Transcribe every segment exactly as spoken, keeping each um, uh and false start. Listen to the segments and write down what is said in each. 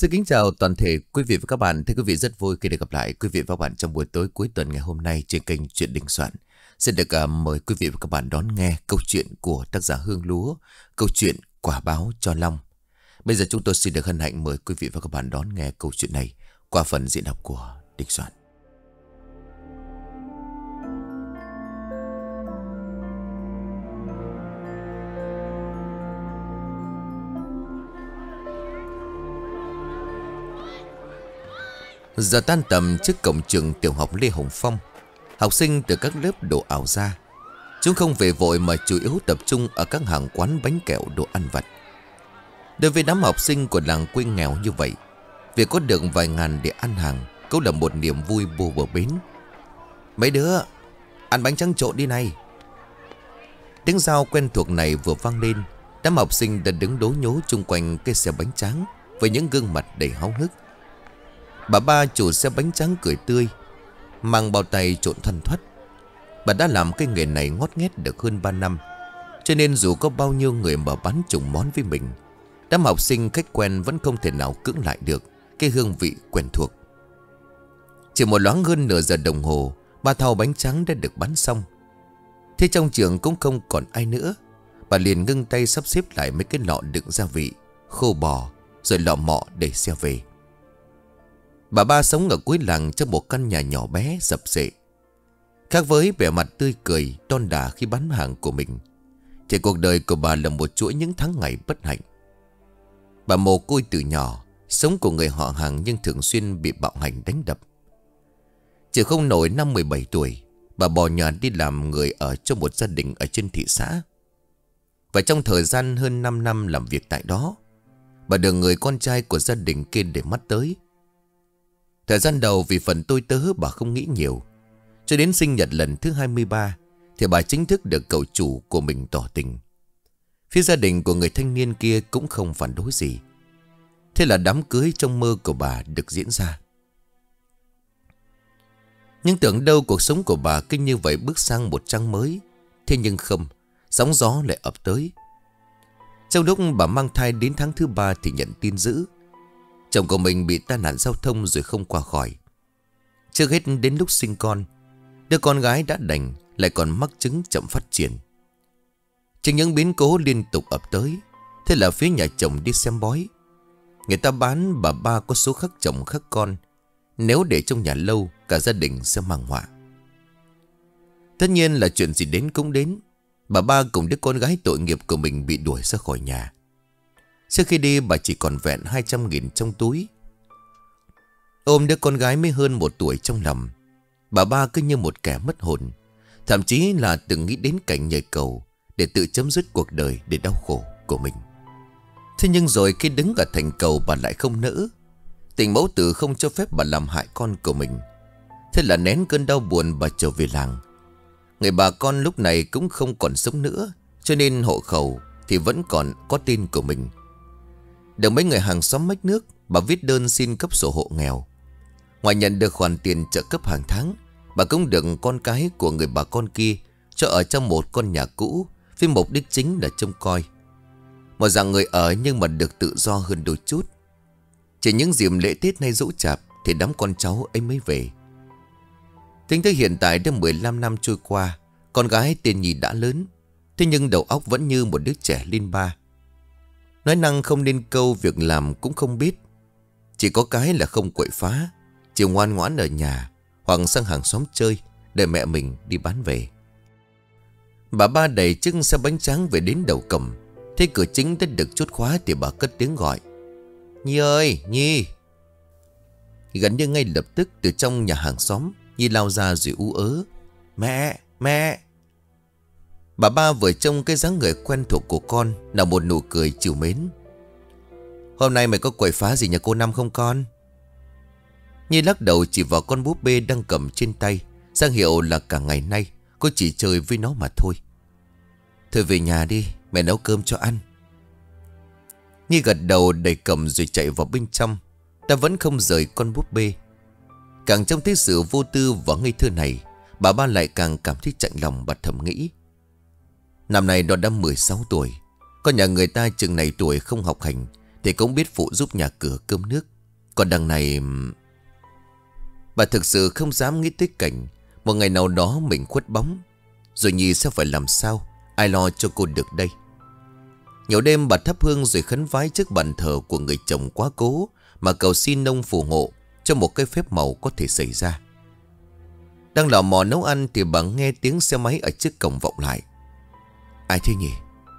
Xin kính chào toàn thể quý vị và các bạn. Thưa quý vị, rất vui khi được gặp lại quý vị và các bạn trong buổi tối cuối tuần ngày hôm nay trên kênh Chuyện Đình Soạn. Xin được uh, mời quý vị và các bạn đón nghe câu chuyện của tác giả Hương Lúa, câu chuyện Quả Báo Cho Long. Bây giờ chúng tôi xin được hân hạnh mời quý vị và các bạn đón nghe câu chuyện này qua phần diễn đọc của Đình Soạn. Giờ tan tầm trước cổng trường tiểu học Lê Hồng Phong, học sinh từ các lớp đổ ảo ra. Chúng không về vội mà chủ yếu tập trung ở các hàng quán bánh kẹo đồ ăn vặt. Đối với đám học sinh của làng quê nghèo như vậy, việc có được vài ngàn để ăn hàng cũng là một niềm vui vô bờ bến. Mấy đứa, ăn bánh tráng trộn đi này. Tiếng rao quen thuộc này vừa vang lên, đám học sinh đã đứng đố nhố chung quanh cái xe bánh tráng với những gương mặt đầy háo hức. Bà ba chủ xe bánh tráng cười tươi, mang bao tay trộn thoăn thoắt. Bà đã làm cái nghề này ngót nghét được hơn ba năm, cho nên dù có bao nhiêu người mà bán trùng món với mình, đám học sinh khách quen vẫn không thể nào cưỡng lại được cái hương vị quen thuộc. Chỉ một loáng hơn nửa giờ đồng hồ, ba thau bánh tráng đã được bán xong. Thế trong trường cũng không còn ai nữa. Bà liền ngưng tay sắp xếp lại mấy cái lọ đựng gia vị, khô bò, rồi lọ mọ để xe về. Bà ba sống ở cuối làng trong một căn nhà nhỏ bé sập xệ. Khác với vẻ mặt tươi cười đon đả khi bán hàng của mình, thì cuộc đời của bà là một chuỗi những tháng ngày bất hạnh. Bà mồ côi từ nhỏ, sống của người họ hàng nhưng thường xuyên bị bạo hành đánh đập. Chỉ không nổi năm mười bảy tuổi, bà bỏ nhà đi làm người ở cho một gia đình ở trên thị xã. Và trong thời gian hơn năm năm làm việc tại đó, bà được người con trai của gia đình kia để mắt tới. Thời gian đầu vì phần tôi tớ bà không nghĩ nhiều. Cho đến sinh nhật lần thứ hai mươi ba thì bà chính thức được cậu chủ của mình tỏ tình. Phía gia đình của người thanh niên kia cũng không phản đối gì. Thế là đám cưới trong mơ của bà được diễn ra. Nhưng tưởng đâu cuộc sống của bà kinh như vậy bước sang một trang mới. Thế nhưng không, sóng gió lại ập tới. Trong lúc bà mang thai đến tháng thứ ba thì nhận tin dữ. Chồng của mình bị tai nạn giao thông rồi không qua khỏi. Chưa hết đến lúc sinh con, đứa con gái đã đành lại còn mắc chứng chậm phát triển. Trên những biến cố liên tục ập tới, thế là phía nhà chồng đi xem bói. Người ta bán bà ba có số khắc chồng khắc con, nếu để trong nhà lâu cả gia đình sẽ mang họa. Tất nhiên là chuyện gì đến cũng đến. Bà ba cùng đứa con gái tội nghiệp của mình bị đuổi ra khỏi nhà. Trước khi đi bà chỉ còn vẹn hai trăm nghìn trong túi. Ôm đứa con gái mới hơn một tuổi trong lòng, bà ba cứ như một kẻ mất hồn. Thậm chí là từng nghĩ đến cảnh nhảy cầu để tự chấm dứt cuộc đời để đau khổ của mình. Thế nhưng rồi khi đứng ở thành cầu bà lại không nỡ. Tình mẫu tử không cho phép bà làm hại con của mình. Thế là nén cơn đau buồn bà trở về làng. Người bà con lúc này cũng không còn sống nữa, cho nên hộ khẩu thì vẫn còn có tên của mình. Được mấy người hàng xóm mách nước, bà viết đơn xin cấp sổ hộ nghèo. Ngoài nhận được khoản tiền trợ cấp hàng tháng, bà cũng được con cái của người bà con kia cho ở trong một con nhà cũ với mục đích chính là trông coi. Một dạng người ở nhưng mà được tự do hơn đôi chút. Chỉ những dịp lễ Tết hay Giỗ Chạp thì đám con cháu ấy mới về. Tính tới hiện tại đã mười lăm năm trôi qua, con gái tên Nhi đã lớn, thế nhưng đầu óc vẫn như một đứa trẻ lên ba. Nói năng không nên câu, việc làm cũng không biết. Chỉ có cái là không quậy phá, chỉ ngoan ngoãn ở nhà hoặc sang hàng xóm chơi để mẹ mình đi bán về. Bà ba đẩy chiếc xe bánh tráng về đến đầu cổng. Thấy cửa chính đã được chốt khóa thì bà cất tiếng gọi: Nhi ơi, Nhi! Gần như ngay lập tức từ trong nhà hàng xóm, Nhi lao ra rồi ú ớ: Mẹ, mẹ! Bà ba vừa trông cái dáng người quen thuộc của con là một nụ cười trìu mến. Hôm nay mày có quậy phá gì nhà cô Năm không con? Nhi lắc đầu chỉ vào con búp bê đang cầm trên tay, ra hiệu là cả ngày nay cô chỉ chơi với nó mà thôi. Thôi về nhà đi, mẹ nấu cơm cho ăn. Nhi gật đầu đẩy cầm rồi chạy vào bên trong. Ta vẫn không rời con búp bê. Càng trông thấy sự vô tư và ngây thơ này, bà ba lại càng cảm thấy chạnh lòng. Bà thầm nghĩ, năm nay nó đã mười sáu tuổi, con nhà người ta chừng này tuổi không học hành thì cũng biết phụ giúp nhà cửa cơm nước. Còn đằng này... Bà thực sự không dám nghĩ tới cảnh một ngày nào đó mình khuất bóng, rồi Nhi sẽ phải làm sao, ai lo cho cô được đây. Nhiều đêm bà thắp hương rồi khấn vái trước bàn thờ của người chồng quá cố, mà cầu xin ông phù hộ cho một cái phép màu có thể xảy ra. Đang lò mò nấu ăn thì bà nghe tiếng xe máy ở trước cổng vọng lại. Ai thế nhỉ?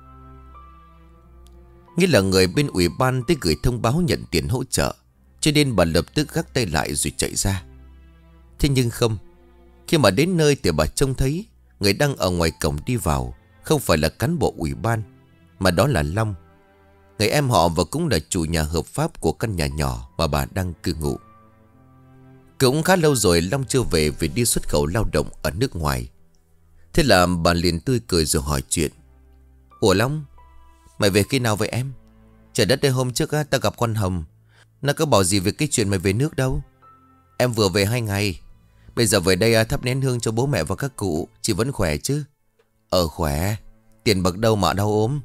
Nghĩa là người bên ủy ban tới gửi thông báo nhận tiền hỗ trợ, cho nên bà lập tức gác tay lại rồi chạy ra. Thế nhưng không, khi mà đến nơi thì bà trông thấy người đang ở ngoài cổng đi vào không phải là cán bộ ủy ban, mà đó là Long, người em họ và cũng là chủ nhà hợp pháp của căn nhà nhỏ mà bà đang cư ngụ. Cũng khá lâu rồi Long chưa về vì đi xuất khẩu lao động ở nước ngoài. Thế là bà liền tươi cười rồi hỏi chuyện. Ủa Long, mày về khi nào vậy em? Trời đất ơi, hôm trước á, ta gặp con Hồng, nó có bảo gì về cái chuyện mày về nước đâu. Em vừa về hai ngày, bây giờ về đây thắp nén hương cho bố mẹ và các cụ. Chị vẫn khỏe chứ? Ờ khỏe. Tiền bạc đâu mà đau ốm.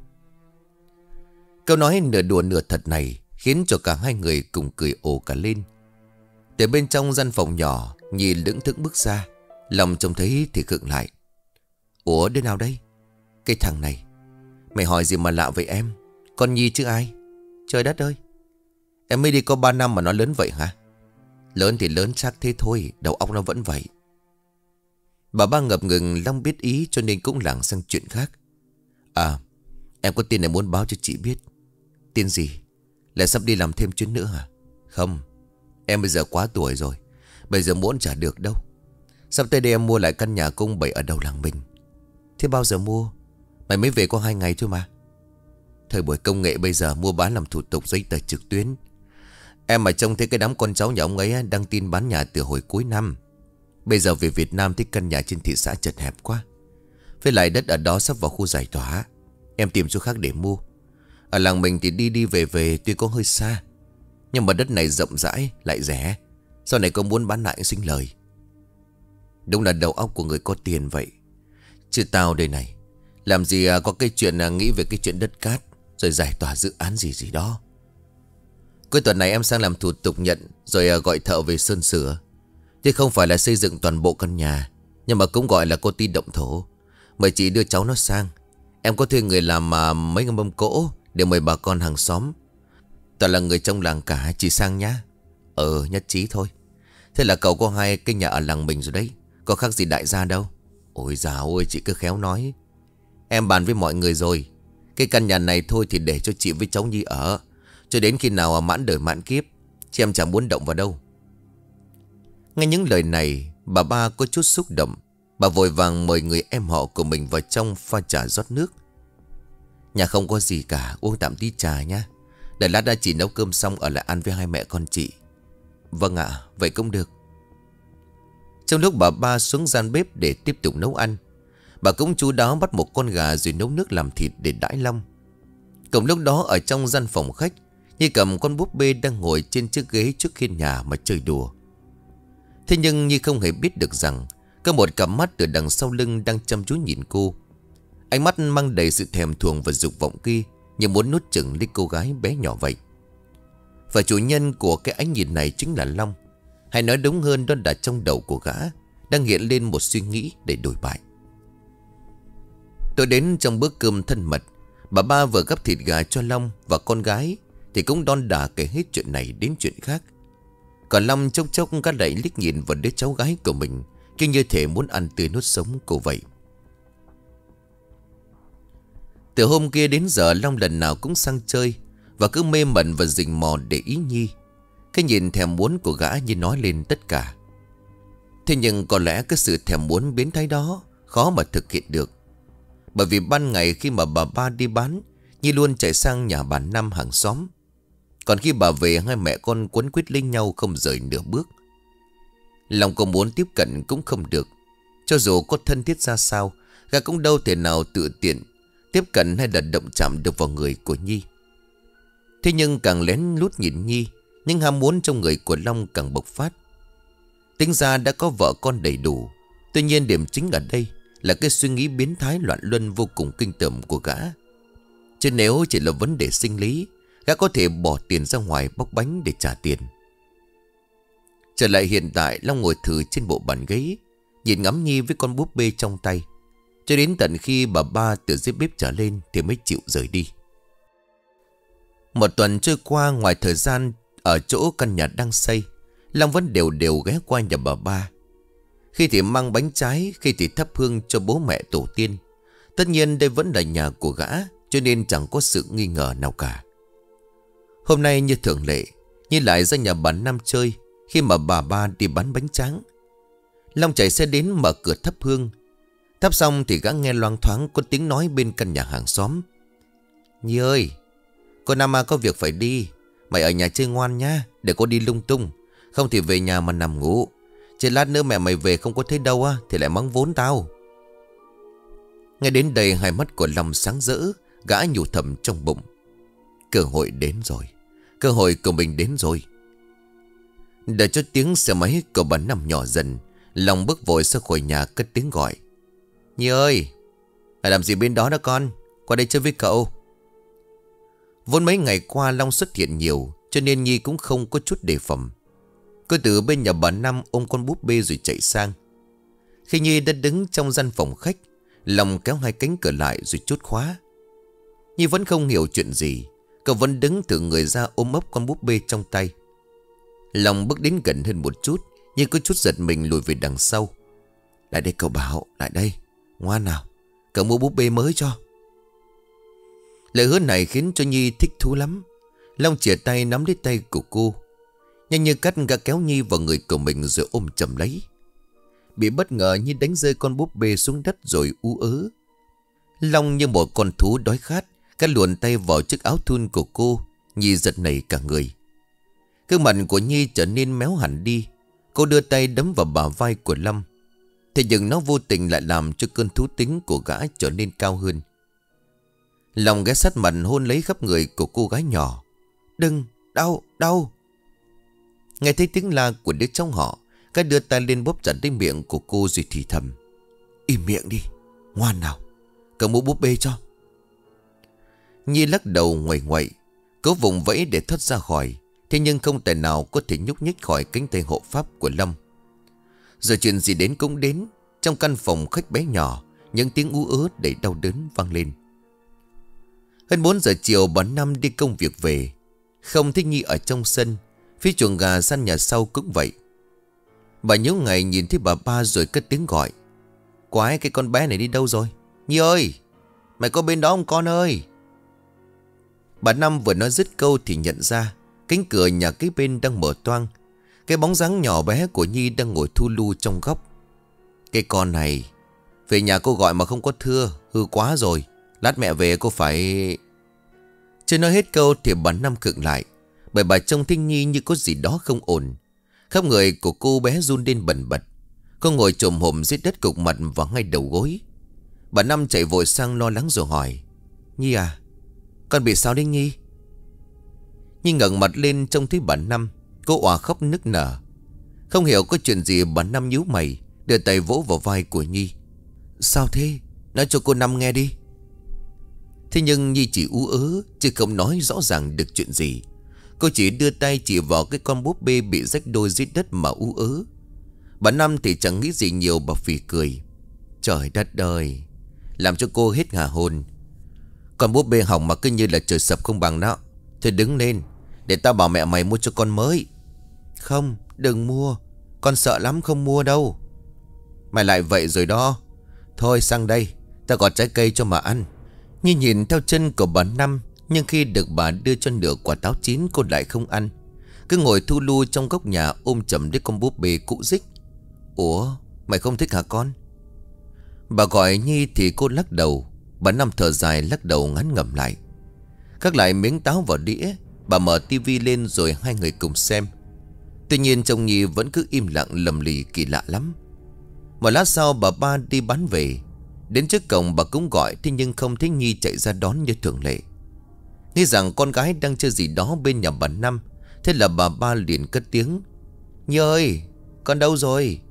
Câu nói nửa đùa nửa thật này khiến cho cả hai người cùng cười ồ cả lên. Từ bên trong gian phòng nhỏ, Nhi lững thững bước ra. Lòng trông thấy thì khựng lại. Ủa đứa nào đây? Cái thằng này. Mày hỏi gì mà lạ vậy em? Con Nhi chứ ai? Trời đất ơi, em mới đi có ba năm mà nó lớn vậy hả? Lớn thì lớn chắc thế thôi, đầu óc nó vẫn vậy. Bà ba ngập ngừng. Long biết ý cho nên cũng lảng sang chuyện khác. À, em có tin này muốn báo cho chị biết. Tin gì? Lại sắp đi làm thêm chuyến nữa hả? Không, em bây giờ quá tuổi rồi, bây giờ muốn trả được đâu. Sắp tới đây em mua lại căn nhà cung bảy ở đầu làng mình. Thế bao giờ mua? Mày mới về có hai ngày thôi mà. Thời buổi công nghệ bây giờ mua bán làm thủ tục giấy tờ trực tuyến. Em mà trông thấy cái đám con cháu nhà ông ấy đăng tin bán nhà từ hồi cuối năm. Bây giờ về Việt Nam thấy căn nhà trên thị xã chật hẹp quá. Với lại đất ở đó sắp vào khu giải tỏa. Em tìm chỗ khác để mua. Ở làng mình thì đi đi về về tuy có hơi xa, nhưng mà đất này rộng rãi lại rẻ. Sau này có muốn bán lại sinh lời. Đúng là đầu óc của người có tiền vậy. Chứ tao đây này, làm gì có cái chuyện nghĩ về cái chuyện đất cát rồi giải tỏa dự án gì gì đó. Cuối tuần này em sang làm thủ tục nhận, rồi gọi thợ về sơn sửa. Chứ không phải là xây dựng toàn bộ căn nhà, nhưng mà cũng gọi là công ty động thổ. Mời chị đưa cháu nó sang. Em có thuê người làm mà mấy cái mâm cỗ để mời bà con hàng xóm. Toàn là người trong làng cả, chị sang nhá. Ờ, nhất trí thôi. Thế là cậu có hai cái nhà ở làng mình rồi đấy, có khác gì đại gia đâu. Ôi dào ơi, chị cứ khéo nói. Em bàn với mọi người rồi, cái căn nhà này thôi thì để cho chị với cháu Nhi ở, cho đến khi nào mãn đời mãn kiếp. Chị em chẳng muốn động vào đâu. Nghe những lời này, bà ba có chút xúc động. Bà vội vàng mời người em họ của mình vào trong pha trà rót nước. Nhà không có gì cả, uống tạm tí trà nha. Để lát đã chị nấu cơm xong ở lại ăn với hai mẹ con chị. Vâng ạ, vậy cũng được. Trong lúc bà ba xuống gian bếp để tiếp tục nấu ăn, bà cũng chú đáo bắt một con gà rồi nấu nước làm thịt để đãi Long. Cùng lúc đó ở trong gian phòng khách, Nhi cầm con búp bê đang ngồi trên chiếc ghế trước hiên nhà mà chơi đùa. Thế nhưng Nhi không hề biết được rằng có một cặp mắt từ đằng sau lưng đang chăm chú nhìn cô. Ánh mắt mang đầy sự thèm thuồng và dục vọng kia, như muốn nuốt chửng lấy cô gái bé nhỏ vậy. Và chủ nhân của cái ánh nhìn này chính là Long. Hay nói đúng hơn, đó là trong đầu của gã đang hiện lên một suy nghĩ để đổi bại. Tôi đến trong bữa cơm thân mật, bà ba vừa gắp thịt gà cho Long và con gái thì cũng đon đả kể hết chuyện này đến chuyện khác. Còn Long chốc chốc gắt lại liếc nhìn vào đứa cháu gái của mình, cứ như thể muốn ăn tươi nuốt sống cô vậy. Từ hôm kia đến giờ Long lần nào cũng sang chơi và cứ mê mẩn và rình mò để ý Nhi. Cái nhìn thèm muốn của gã như nói lên tất cả. Thế nhưng có lẽ cái sự thèm muốn biến thái đó khó mà thực hiện được. Bởi vì ban ngày khi mà bà ba đi bán, Nhi luôn chạy sang nhà bà Năm hàng xóm. Còn khi bà về, hai mẹ con quấn quýt lấy nhau không rời nửa bước. Lòng cô muốn tiếp cận cũng không được. Cho dù có thân thiết ra sao, gã cũng đâu thể nào tự tiện tiếp cận hay là động chạm được vào người của Nhi. Thế nhưng càng lén lút nhìn Nhi, nhưng ham muốn trong người của Long càng bộc phát. Tính ra đã có vợ con đầy đủ, tuy nhiên điểm chính ở đây là cái suy nghĩ biến thái loạn luân vô cùng kinh tởm của gã. Chứ nếu chỉ là vấn đề sinh lý, Gã có thể bỏ tiền ra ngoài bóc bánh để trả tiền. Trở lại hiện tại, Long ngồi thử trên bộ bàn ghế, nhìn ngắm Nhi với con búp bê trong tay, cho đến tận khi bà ba từ dưới bếp trở lên thì mới chịu rời đi. Một tuần trôi qua, ngoài thời gian ở chỗ căn nhà đang xây, Long vẫn đều đều ghé qua nhà bà ba. Khi thì mang bánh trái, khi thì thắp hương cho bố mẹ tổ tiên. Tất nhiên đây vẫn là nhà của gã, cho nên chẳng có sự nghi ngờ nào cả. Hôm nay như thường lệ, Nhi lại ra nhà bà Năm chơi. Khi mà bà ba đi bán bánh tráng, Long chạy xe đến mở cửa thắp hương. Thắp xong thì gã nghe loang thoáng có tiếng nói bên căn nhà hàng xóm. Nhi ơi, cô Năm có việc phải đi. Mày ở nhà chơi ngoan nhá, để cô đi lung tung. Không thì về nhà mà nằm ngủ. Chứ lát nữa mẹ mày về không có thấy đâu á thì lại mắng vốn tao. Nghe đến đây hai mắt của Long sáng rỡ. Gã nhủ thầm trong bụng. Cơ hội đến rồi. Cơ hội của mình đến rồi. Đợi cho tiếng xe máy của bà Năm nhỏ dần, Long bước vội ra khỏi nhà cất tiếng gọi. Nhi ơi, mày làm gì bên đó đó con? Qua đây chơi với cậu. Vốn mấy ngày qua Long xuất hiện nhiều, cho nên Nhi cũng không có chút đề phòng. Cô từ bên nhà bà Năm ôm con búp bê rồi chạy sang. Khi Nhi đã đứng trong gian phòng khách, Long kéo hai cánh cửa lại rồi chốt khóa. Nhi vẫn không hiểu chuyện gì. Cậu vẫn đứng từ người ra ôm ấp con búp bê trong tay. Long bước đến gần hơn một chút, nhưng có chút giật mình lùi về đằng sau. Lại đây cậu bảo, lại đây. Ngoan nào, cậu mua búp bê mới cho. Lời hứa này khiến cho Nhi thích thú lắm. Long chìa tay nắm lấy tay của cô. Nhanh như cắt gã kéo Nhi vào người của mình rồi ôm chầm lấy. Bị bất ngờ Nhi đánh rơi con búp bê xuống đất rồi ú ớ. Long như một con thú đói khát, gã luồn tay vào chiếc áo thun của cô. Nhi giật nảy cả người. Gương mặt của Nhi trở nên méo hẳn đi. Cô đưa tay đấm vào bả vai của Long. Thế nhưng nó vô tình lại làm cho cơn thú tính của gã trở nên cao hơn. Long ghé sát mặt hôn lấy khắp người của cô gái nhỏ. Đừng, đau, đau. Nghe thấy tiếng la của đứa cháu họ, gã đưa tay lên bóp chặt lấy miệng của cô rồi thì thầm. Im miệng đi, ngoan nào, cậu mua búp bê cho. Nhi lắc đầu ngoẩy ngoẩy, cố vùng vẫy để thoát ra khỏi. Thế nhưng không thể nào có thể nhúc nhích khỏi cánh tay hộ pháp của Long. Giờ chuyện gì đến cũng đến. Trong căn phòng khách bé nhỏ, những tiếng ú ớ đầy đau đớn vang lên. Hơn bốn giờ chiều bà Năm đi công việc về. Không thấy Nhi ở trong sân. Phía chuồng gà săn nhà sau cũng vậy. Bà nhớ ngày nhìn thấy bà ba rồi cất tiếng gọi. Quái, cái con bé này đi đâu rồi? Nhi ơi, mày có bên đó không con ơi? Bà Năm vừa nói dứt câu thì nhận ra cánh cửa nhà kế bên đang mở toang. Cái bóng dáng nhỏ bé của Nhi đang ngồi thu lu trong góc. Cái con này, về nhà cô gọi mà không có thưa, hư quá rồi. Lát mẹ về cô phải... Chưa nói hết câu thì bà Năm khựng lại. Bởi bà trông thấy Nhi như có gì đó không ổn. Khắp người của cô bé run lên bần bật. Cô ngồi chồm hổm dưới đất cục mặt vào ngay đầu gối. Bà Năm chạy vội sang lo lắng rồi hỏi. Nhi à, con bị sao đấy Nhi? Nhi ngẩng mặt lên trông thấy bà Năm. Cô òa khóc nức nở. Không hiểu có chuyện gì, bà Năm nhíu mày, đưa tay vỗ vào vai của Nhi. Sao thế? Nói cho cô Năm nghe đi. Thế nhưng Nhi chỉ ú ớ, chứ không nói rõ ràng được chuyện gì. Cô chỉ đưa tay chỉ vào cái con búp bê bị rách đôi dưới đất mà ú ớ. Bà Năm thì chẳng nghĩ gì nhiều, bà phì cười. Trời đất ơi, làm cho cô hết ngả hồn. Con búp bê hỏng mà cứ như là trời sập không bằng đó. Thôi đứng lên, để tao bảo mẹ mày mua cho con mới. Không, đừng mua, con sợ lắm, không mua đâu. Mày lại vậy rồi đó. Thôi sang đây, tao có trái cây cho mà ăn. Nhi nhìn theo chân của bà Năm, nhưng khi được bà đưa cho nửa quả táo chín, cô lại không ăn. Cứ ngồi thu lu trong góc nhà ôm chầm lấy con búp bê cũ rích. Ủa, mày không thích hả con? Bà gọi Nhi thì cô lắc đầu. Bà Năm thở dài lắc đầu ngắn ngẩm lại. Cắt lại miếng táo vào đĩa, bà mở tivi lên rồi hai người cùng xem. Tuy nhiên chồng Nhi vẫn cứ im lặng lầm lì kỳ lạ lắm. Một lát sau bà ba đi bán về. Đến trước cổng bà cũng gọi, thế nhưng không thấy Nhi chạy ra đón như thường lệ. Nghĩ rằng con gái đang chơi gì đó bên nhà bà Năm. Thế là bà ba liền cất tiếng. Nhi ơi, con đâu rồi?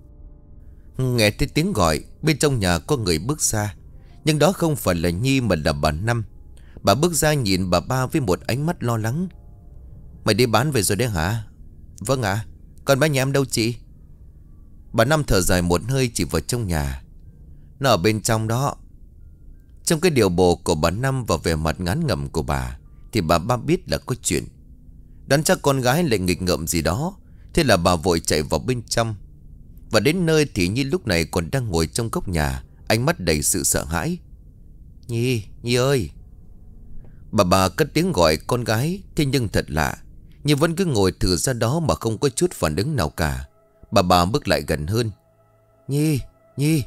Nghe thấy tiếng gọi, bên trong nhà có người bước ra. Nhưng đó không phải là Nhi mà là bà Năm. Bà bước ra nhìn bà ba với một ánh mắt lo lắng. Mày đi bán về rồi đấy hả? Vâng ạ. À, còn ba nhà em đâu chị? Bà Năm thở dài một hơi chỉ vào trong nhà. Nó ở bên trong đó. Trong cái điều bộ của bà Năm và vẻ mặt ngán ngẩm của bà thì bà ba biết là có chuyện. Đoán chắc con gái lại nghịch ngợm gì đó. Thế là bà vội chạy vào bên trong. Và đến nơi thì Nhi lúc này còn đang ngồi trong góc nhà, ánh mắt đầy sự sợ hãi. Nhi, Nhi ơi. Bà bà cất tiếng gọi con gái. Thế nhưng thật lạ, Nhi vẫn cứ ngồi thử ra đó mà không có chút phản ứng nào cả. Bà bà bước lại gần hơn. Nhi, Nhi.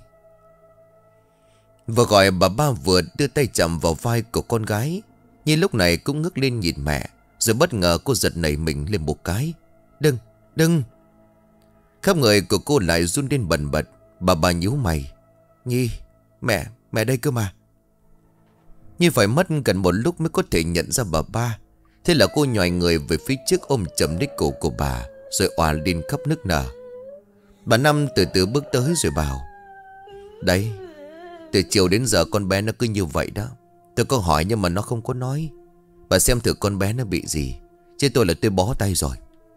Vừa gọi bà ba vừa đưa tay chạm vào vai của con gái. Nhi lúc này cũng ngước lên nhìn mẹ. Rồi bất ngờ cô giật nảy mình lên một cái. Đừng, đừng. Khắp người của cô lại run lên bần bật. Bà bà nhíu mày. Nhi, mẹ, mẹ đây cơ mà. Nhi phải mất gần một lúc mới có thể nhận ra bà ba. Thế là cô nhòi người về phía trước ôm chầm lấy cổ của bà, rồi òa lên khóc nức nở. Bà Năm từ từ bước tới rồi bảo. Đấy, từ chiều đến giờ con bé nó cứ như vậy đó. Tôi có hỏi nhưng mà nó không có nói. Bà xem thử con bé nó bị gì, chứ tôi là tôi bó tay rồi.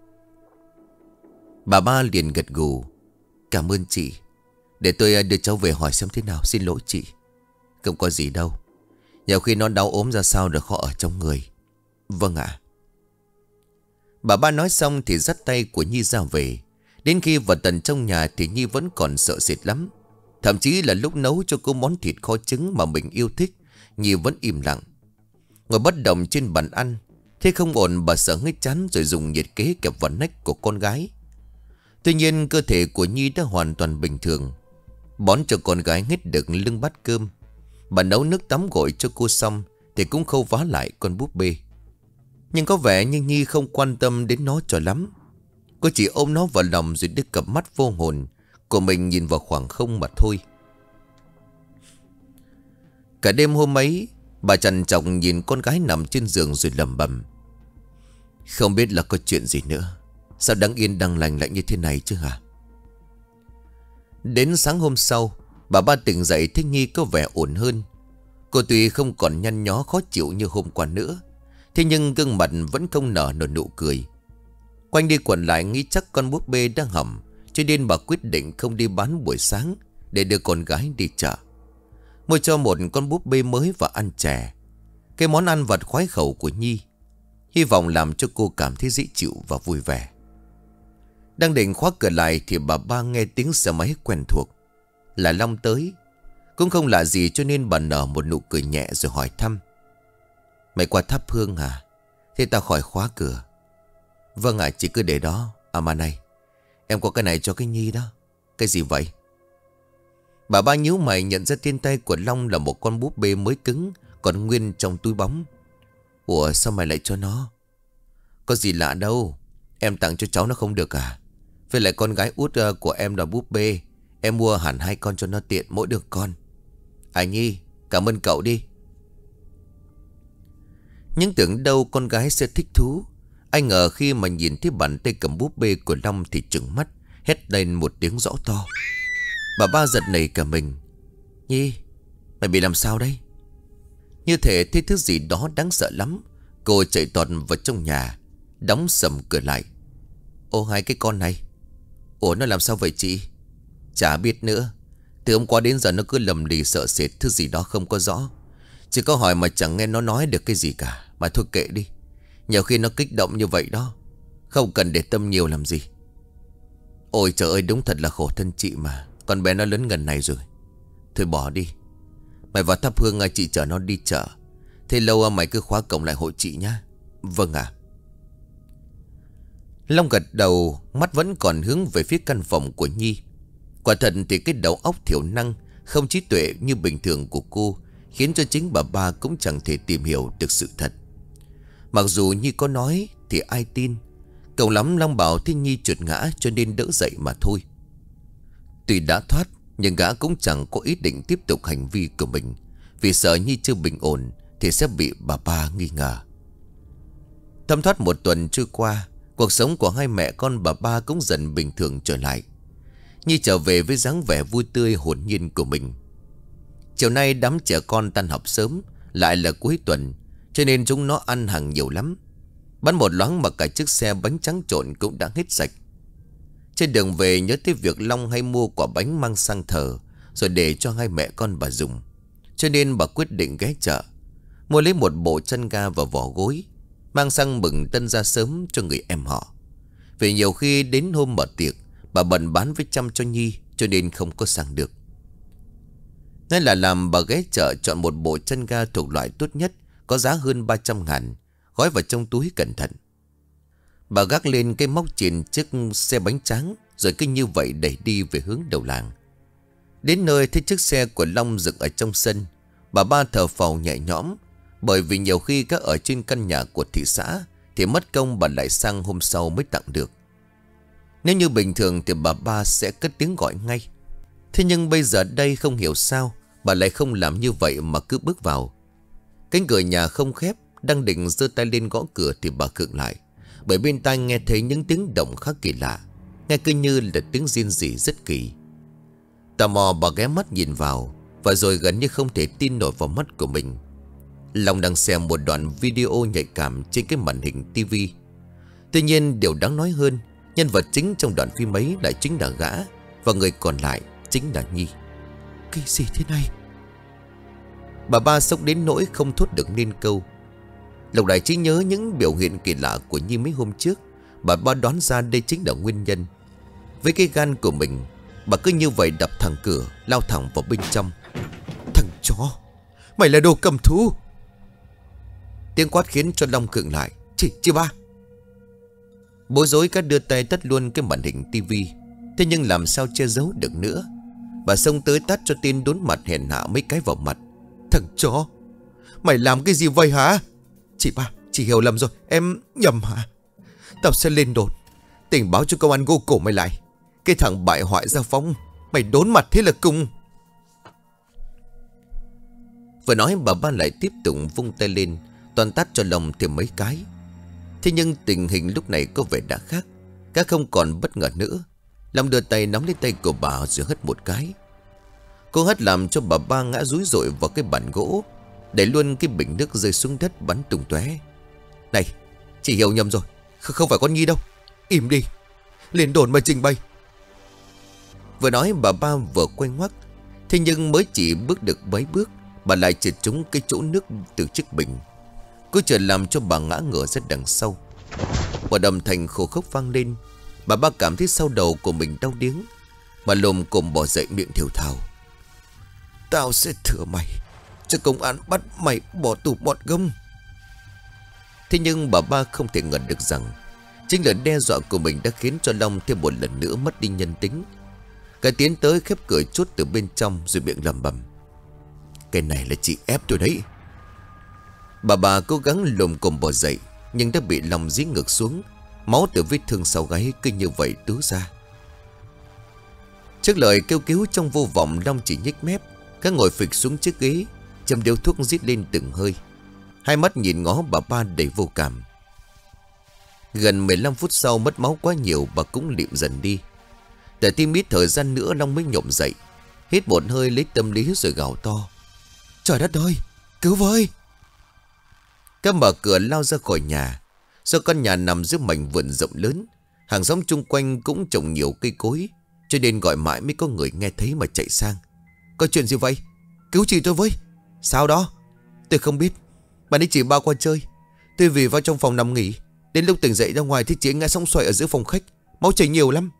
Bà ba liền gật gù. Cảm ơn chị. Để tôi đưa cháu về hỏi xem thế nào. Xin lỗi chị. Không có gì đâu. Nhiều khi nó đau ốm ra sao được khó ở trong người. Vâng ạ. Bà ba nói xong thì dắt tay của Nhi ra về. Đến khi vào tận trong nhà thì Nhi vẫn còn sợ sệt lắm. Thậm chí là lúc nấu cho cô món thịt kho trứng mà mình yêu thích, Nhi vẫn im lặng, ngồi bất động trên bàn ăn. Thế không ổn, bà sợ ngếch chán rồi dùng nhiệt kế kẹp vào nách của con gái. Tuy nhiên cơ thể của Nhi đã hoàn toàn bình thường. Bón cho con gái hết được lưng bát cơm. Bà nấu nước tắm gội cho cô xong thì cũng khâu vá lại con búp bê. Nhưng có vẻ như Nhi không quan tâm đến nó cho lắm. Cô chỉ ôm nó vào lòng rồi đưa cặp mắt vô hồn của mình nhìn vào khoảng không mà thôi. Cả đêm hôm ấy, bà trằn trọc nhìn con gái nằm trên giường rồi lẩm bẩm. Không biết là có chuyện gì nữa. Sao đang yên đang lành lại như thế này chứ hả? Đến sáng hôm sau, bà ba tỉnh dậy thấy Nhi có vẻ ổn hơn. Cô tuy không còn nhăn nhó khó chịu như hôm qua nữa, thế nhưng gương mặt vẫn không nở nổi nụ cười. Quanh đi quẩn lại nghĩ chắc con búp bê đang hầm, cho nên bà quyết định không đi bán buổi sáng để đưa con gái đi chợ, mua cho một con búp bê mới và ăn chè, cái món ăn vặt khoái khẩu của Nhi, hy vọng làm cho cô cảm thấy dễ chịu và vui vẻ. Đang định khóa cửa lại thì bà ba nghe tiếng xe máy quen thuộc. Là Long tới. Cũng không lạ gì cho nên bà nở một nụ cười nhẹ rồi hỏi thăm. Mày qua thắp hương hả? Thế tao khỏi khóa cửa. Vâng ạ, chị cứ để đó. À mà này, em có cái này cho cái Nhi đó. Cái gì vậy? Bà ba nhíu mày nhận ra trên tay của Long là một con búp bê mới cứng, còn nguyên trong túi bóng. Ủa sao mày lại cho nó? Có gì lạ đâu. Em tặng cho cháu nó không được à? Với lại con gái út của em là búp bê, em mua hẳn hai con cho nó tiện mỗi đứa con. À Nhi, cảm ơn cậu đi. Nhưng tưởng đâu con gái sẽ thích thú. Ai ngờ khi mà nhìn thấy bàn tay cầm búp bê của Long thì trừng mắt, hét lên một tiếng rõ to. Bà ba giật nảy cả mình. Nhi, mày bị làm sao đây? Như thể thấy thứ gì đó đáng sợ lắm. Cô chạy toàn vào trong nhà, đóng sầm cửa lại. Ô hai cái con này. Ủa nó làm sao vậy chị? Chả biết nữa. Từ hôm qua đến giờ nó cứ lầm lì sợ sệt thứ gì đó không có rõ. Chỉ có hỏi mà chẳng nghe nó nói được cái gì cả. Mà thôi kệ đi. Nhiều khi nó kích động như vậy đó. Không cần để tâm nhiều làm gì. Ôi trời ơi, đúng thật là khổ thân chị mà. Con bé nó lớn gần này rồi. Thôi bỏ đi. Mày vào thắp hương chị chở nó đi chợ. Thế lâu mày cứ khóa cổng lại hộ chị nhá. Vâng ạ. Long gật đầu, mắt vẫn còn hướng về phía căn phòng của Nhi. Quả thật thì cái đầu óc thiểu năng, không trí tuệ như bình thường của cô khiến cho chính bà ba cũng chẳng thể tìm hiểu được sự thật. Mặc dù Nhi có nói thì ai tin. Cậu lắm Long bảo thế Nhi trượt ngã cho nên đỡ dậy mà thôi. Tuy đã thoát nhưng gã cũng chẳng có ý định tiếp tục hành vi của mình, vì sợ Nhi chưa bình ổn thì sẽ bị bà ba nghi ngờ. Thấm thoát một tuần trôi qua, cuộc sống của hai mẹ con bà ba cũng dần bình thường trở lại. Nhi trở về với dáng vẻ vui tươi hồn nhiên của mình. Chiều nay đám trẻ con tan học sớm, lại là cuối tuần, cho nên chúng nó ăn hàng nhiều lắm. Bắn một loáng mà cả chiếc xe bánh trắng trộn cũng đã hết sạch. Trên đường về nhớ tới việc Long hay mua quả bánh mang sang thờ rồi để cho hai mẹ con bà dùng, cho nên bà quyết định ghé chợ mua lấy một bộ chăn ga và vỏ gối, mang sang mừng tân gia sớm cho người em họ. Vì nhiều khi đến hôm mở tiệc bà bận bán với chăm cho Nhi, cho nên không có sang được. Ngay là làm bà ghé chợ chọn một bộ chăn ga thuộc loại tốt nhất, có giá hơn ba trăm ngàn, gói vào trong túi cẩn thận. Bà gác lên cái móc trên chiếc xe bánh tráng, rồi cứ như vậy đẩy đi về hướng đầu làng. Đến nơi thấy chiếc xe của Long dựng ở trong sân, bà ba thở phào nhẹ nhõm. Bởi vì nhiều khi các ở trên căn nhà của thị xã thì mất công bà lại sang hôm sau mới tặng được. Nếu như bình thường thì bà ba sẽ cất tiếng gọi ngay. Thế nhưng bây giờ đây không hiểu sao bà lại không làm như vậy mà cứ bước vào. Cánh cửa nhà không khép, đang định giơ tay lên gõ cửa thì bà khựng lại, bởi bên tai nghe thấy những tiếng động khá kỳ lạ, nghe cứ như là tiếng rên rỉ rất kỳ. Tò mò bà ghé mắt nhìn vào, và rồi gần như không thể tin nổi vào mắt của mình. Long đang xem một đoạn video nhạy cảm trên cái màn hình tivi. Tuy nhiên điều đáng nói hơn, nhân vật chính trong đoạn phim ấy lại chính là gã, và người còn lại chính là Nhi. Cái gì thế này? Bà ba sốc đến nỗi không thốt được nên câu. Lộc Đại trí nhớ những biểu hiện kỳ lạ của Nhi mấy hôm trước. Bà ba đoán ra đây chính là nguyên nhân. Với cái gan của mình, bà cứ như vậy đập thẳng cửa, lao thẳng vào bên trong. Thằng chó, mày là đồ cầm thú! Tiếng quát khiến cho Long khựng lại. Chị, chị ba! Bối rối cả đưa tay tắt luôn cái màn hình tivi. Thế nhưng làm sao che giấu được nữa. Bà xông tới tát cho tên đốn mặt hèn hạ mấy cái vào mặt. Thằng chó, mày làm cái gì vậy hả? Chị ba, chị hiểu lầm rồi, em nhầm hả? Tao sẽ lên đồn, tình báo cho công an gô cổ mày lại. Cái thằng bại hoại Gia Phong, mày đốn mặt thế là cùng. Vừa nói bà ba lại tiếp tục vung tay lên, toàn tát cho Long thêm mấy cái. Thế nhưng tình hình lúc này có vẻ đã khác. Các không còn bất ngờ nữa. Long đưa tay nắm lấy tay của bà rồi hất một cái. Cô hất làm cho bà ba ngã rúi rội vào cái bàn gỗ, để luôn cái bình nước rơi xuống đất bắn tung tóe. Này, chị hiểu nhầm rồi, không phải con Nhi đâu. Im đi, lên đồn mà trình bày. Vừa nói bà ba vừa quay ngoắt. Thế nhưng mới chỉ bước được mấy bước, bà lại trượt trúng cái chỗ nước từ chiếc bình. Cứ chờ làm cho bà ngã ngửa ra đằng sau. Một âm thanh khô khốc vang lên. Bà ba cảm thấy sau đầu của mình đau điếng. Bà lồm cồm bò dậy miệng thều thào. Tao sẽ thử mày, cho công an bắt mày bỏ tù bọn gông. Thế nhưng bà ba không thể ngờ được rằng chính lời đe dọa của mình đã khiến cho Long thêm một lần nữa mất đi nhân tính. Cái tiến tới khép cửa chốt từ bên trong, rồi miệng lẩm bẩm. Cái này là chị ép tôi đấy. Bà bà cố gắng lồm cồm bò dậy, nhưng đã bị Long dí ngược xuống. Máu từ vết thương sau gáy cứ như vậy túa ra. Trước lời kêu cứu trong vô vọng, Long chỉ nhếch mép, các ngồi phịch xuống chiếc ghế, châm điếu thuốc rít lên từng hơi. Hai mắt nhìn ngó bà ba đầy vô cảm. Gần mười lăm phút sau, mất máu quá nhiều, bà cũng lịm dần đi. Để tim ít thời gian nữa, Long mới nhổm dậy, hít một hơi lấy tâm lý rồi gào to. Trời đất ơi, cứu với! Các mở cửa lao ra khỏi nhà. Do căn nhà nằm giữa mảnh vườn rộng lớn, hàng xóm chung quanh cũng trồng nhiều cây cối, cho nên gọi mãi mới có người nghe thấy mà chạy sang. Có chuyện gì vậy? Cứu chị tôi với! Sao đó? Tôi không biết. Bạn ấy chỉ bao qua chơi. Tôi vì vào trong phòng nằm nghỉ, đến lúc tỉnh dậy ra ngoài thì chị ngã sóng xoài ở giữa phòng khách, máu chảy nhiều lắm.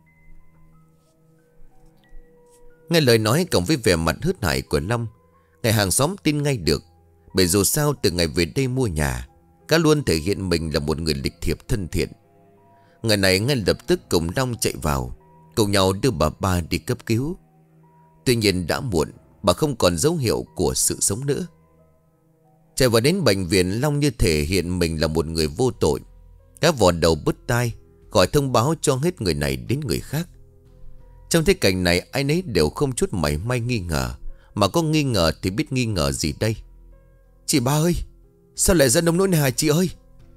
Nghe lời nói cộng với vẻ mặt hớt hải của Long, người hàng xóm tin ngay được. Bởi dù sao từ ngày về đây mua nhà, cá luôn thể hiện mình là một người lịch thiệp thân thiện. Người này ngay lập tức cùng Long chạy vào, cùng nhau đưa bà ba đi cấp cứu. Tuy nhiên đã muộn, bà không còn dấu hiệu của sự sống nữa. Chạy vào đến bệnh viện, Long như thể hiện mình là một người vô tội. Các vò đầu bứt tai, gọi thông báo cho hết người này đến người khác. Trong thế cảnh này, ai nấy đều không chút mảy may nghi ngờ. Mà có nghi ngờ thì biết nghi ngờ gì đây? Chị ba ơi, sao lại ra nông nỗi này hả chị ơi?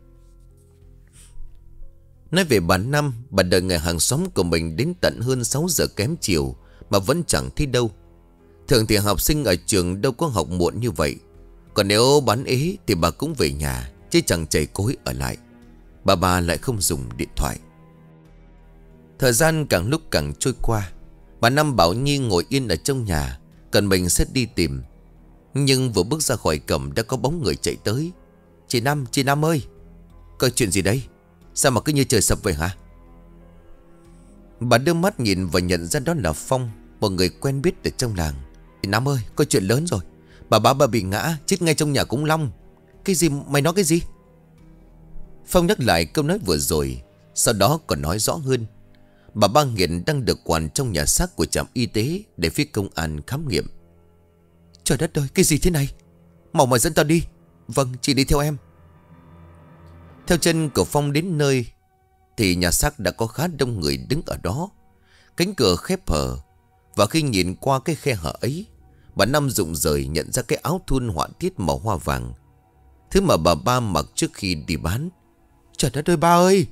Nói về bà Năm, bà đợi người hàng xóm của mình đến tận hơn sáu giờ kém chiều mà vẫn chẳng thấy đâu. Thường thì học sinh ở trường đâu có học muộn như vậy. Còn nếu bán ế thì bà cũng về nhà, chứ chẳng chảy cối ở lại. Bà bà lại không dùng điện thoại. Thời gian càng lúc càng trôi qua. Bà Năm bảo Nhi ngồi yên ở trong nhà, cần mình sẽ đi tìm. Nhưng vừa bước ra khỏi cổng đã có bóng người chạy tới. Chị Năm, chị Năm ơi, có chuyện gì đây? Sao mà cứ như trời sập vậy hả? Bà đưa mắt nhìn và nhận ra đó là Phong, một người quen biết ở trong làng. Chị Năm ơi, có chuyện lớn rồi. Bà bá bà bị ngã, chết ngay trong nhà cũng Long. Cái gì? Mày nói cái gì? Phong nhắc lại câu nói vừa rồi, sau đó còn nói rõ hơn. Bà ba Nghiện đang được quản trong nhà xác của trạm y tế để phía công an khám nghiệm. Trời đất ơi, cái gì thế này? Mau mà dẫn tao đi. Vâng, chị đi theo em. Theo chân của Phong đến nơi thì nhà xác đã có khá đông người đứng ở đó. Cánh cửa khép hờ, và khi nhìn qua cái khe hở ấy, bà Năm rụng rời nhận ra cái áo thun họa tiết màu hoa vàng, thứ mà bà ba mặc trước khi đi bán. Trời đất ơi ba ơi!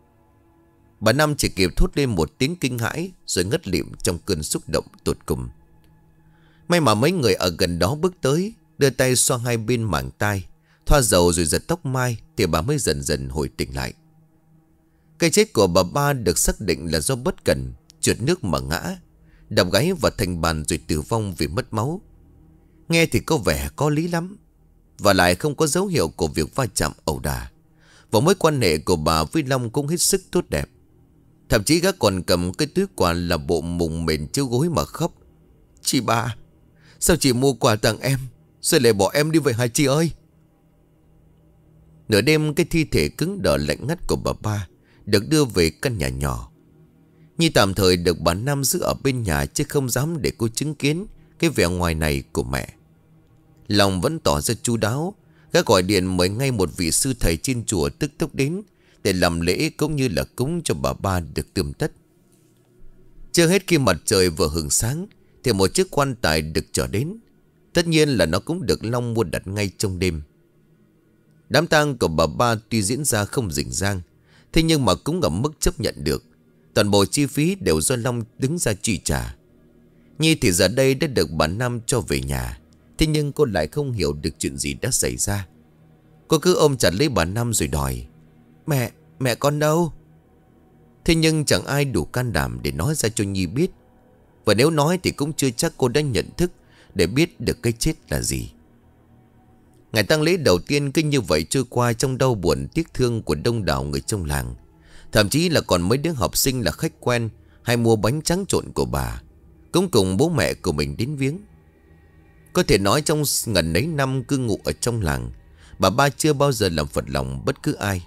Bà Năm chỉ kịp thốt lên một tiếng kinh hãi, rồi ngất lịm trong cơn xúc động tột cùng. May mà mấy người ở gần đó bước tới, đưa tay xoa hai bên màng tai, thoa dầu rồi giật tóc mai, thì bà mới dần dần hồi tỉnh lại. Cái chết của bà ba được xác định là do bất cẩn, trượt nước mà ngã, đập gáy vào thành bàn rồi tử vong vì mất máu. Nghe thì có vẻ có lý lắm, và lại không có dấu hiệu của việc va chạm ẩu đả. Và mối quan hệ của bà với Long cũng hết sức tốt đẹp. Thậm chí gã còn cầm cái túi quà là bộ mùng mền chiếu gối mà khóc. Chị ba, sao chị mua quà tặng em, rồi lại bỏ em đi vậy hả chị ơi? Nửa đêm, cái thi thể cứng đờ lạnh ngắt của bà ba được đưa về căn nhà nhỏ. Nhi tạm thời được bà Năm giữ ở bên nhà, chứ không dám để cô chứng kiến cái vẻ ngoài này của mẹ. Lòng vẫn tỏ ra chu đáo. Gã gọi điện mời ngay một vị sư thầy trên chùa tức tốc đến để làm lễ, cũng như là cúng cho bà ba được tươm tất. Chưa hết, khi mặt trời vừa hừng sáng thì một chiếc quan tài được chở đến. Tất nhiên là nó cũng được Long mua đặt ngay trong đêm. Đám tang của bà ba tuy diễn ra không rình rang, thế nhưng mà cũng ở mức chấp nhận được. Toàn bộ chi phí đều do Long đứng ra chi trả. Nhi thì giờ đây đã được bà Năm cho về nhà, thế nhưng cô lại không hiểu được chuyện gì đã xảy ra. Cô cứ ôm chặt lấy bà Năm rồi đòi: Mẹ, mẹ con đâu? Thế nhưng chẳng ai đủ can đảm để nói ra cho Nhi biết. Và nếu nói thì cũng chưa chắc cô đã nhận thức để biết được cái chết là gì. Ngày tang lễ đầu tiên cứ như vậy trôi qua trong đau buồn tiếc thương của đông đảo người trong làng. Thậm chí là còn mấy đứa học sinh là khách quen hay mua bánh tráng trộn của bà cũng cùng bố mẹ của mình đến viếng. Có thể nói trong ngần ấy năm cư ngụ ở trong làng, bà ba chưa bao giờ làm phật lòng bất cứ ai.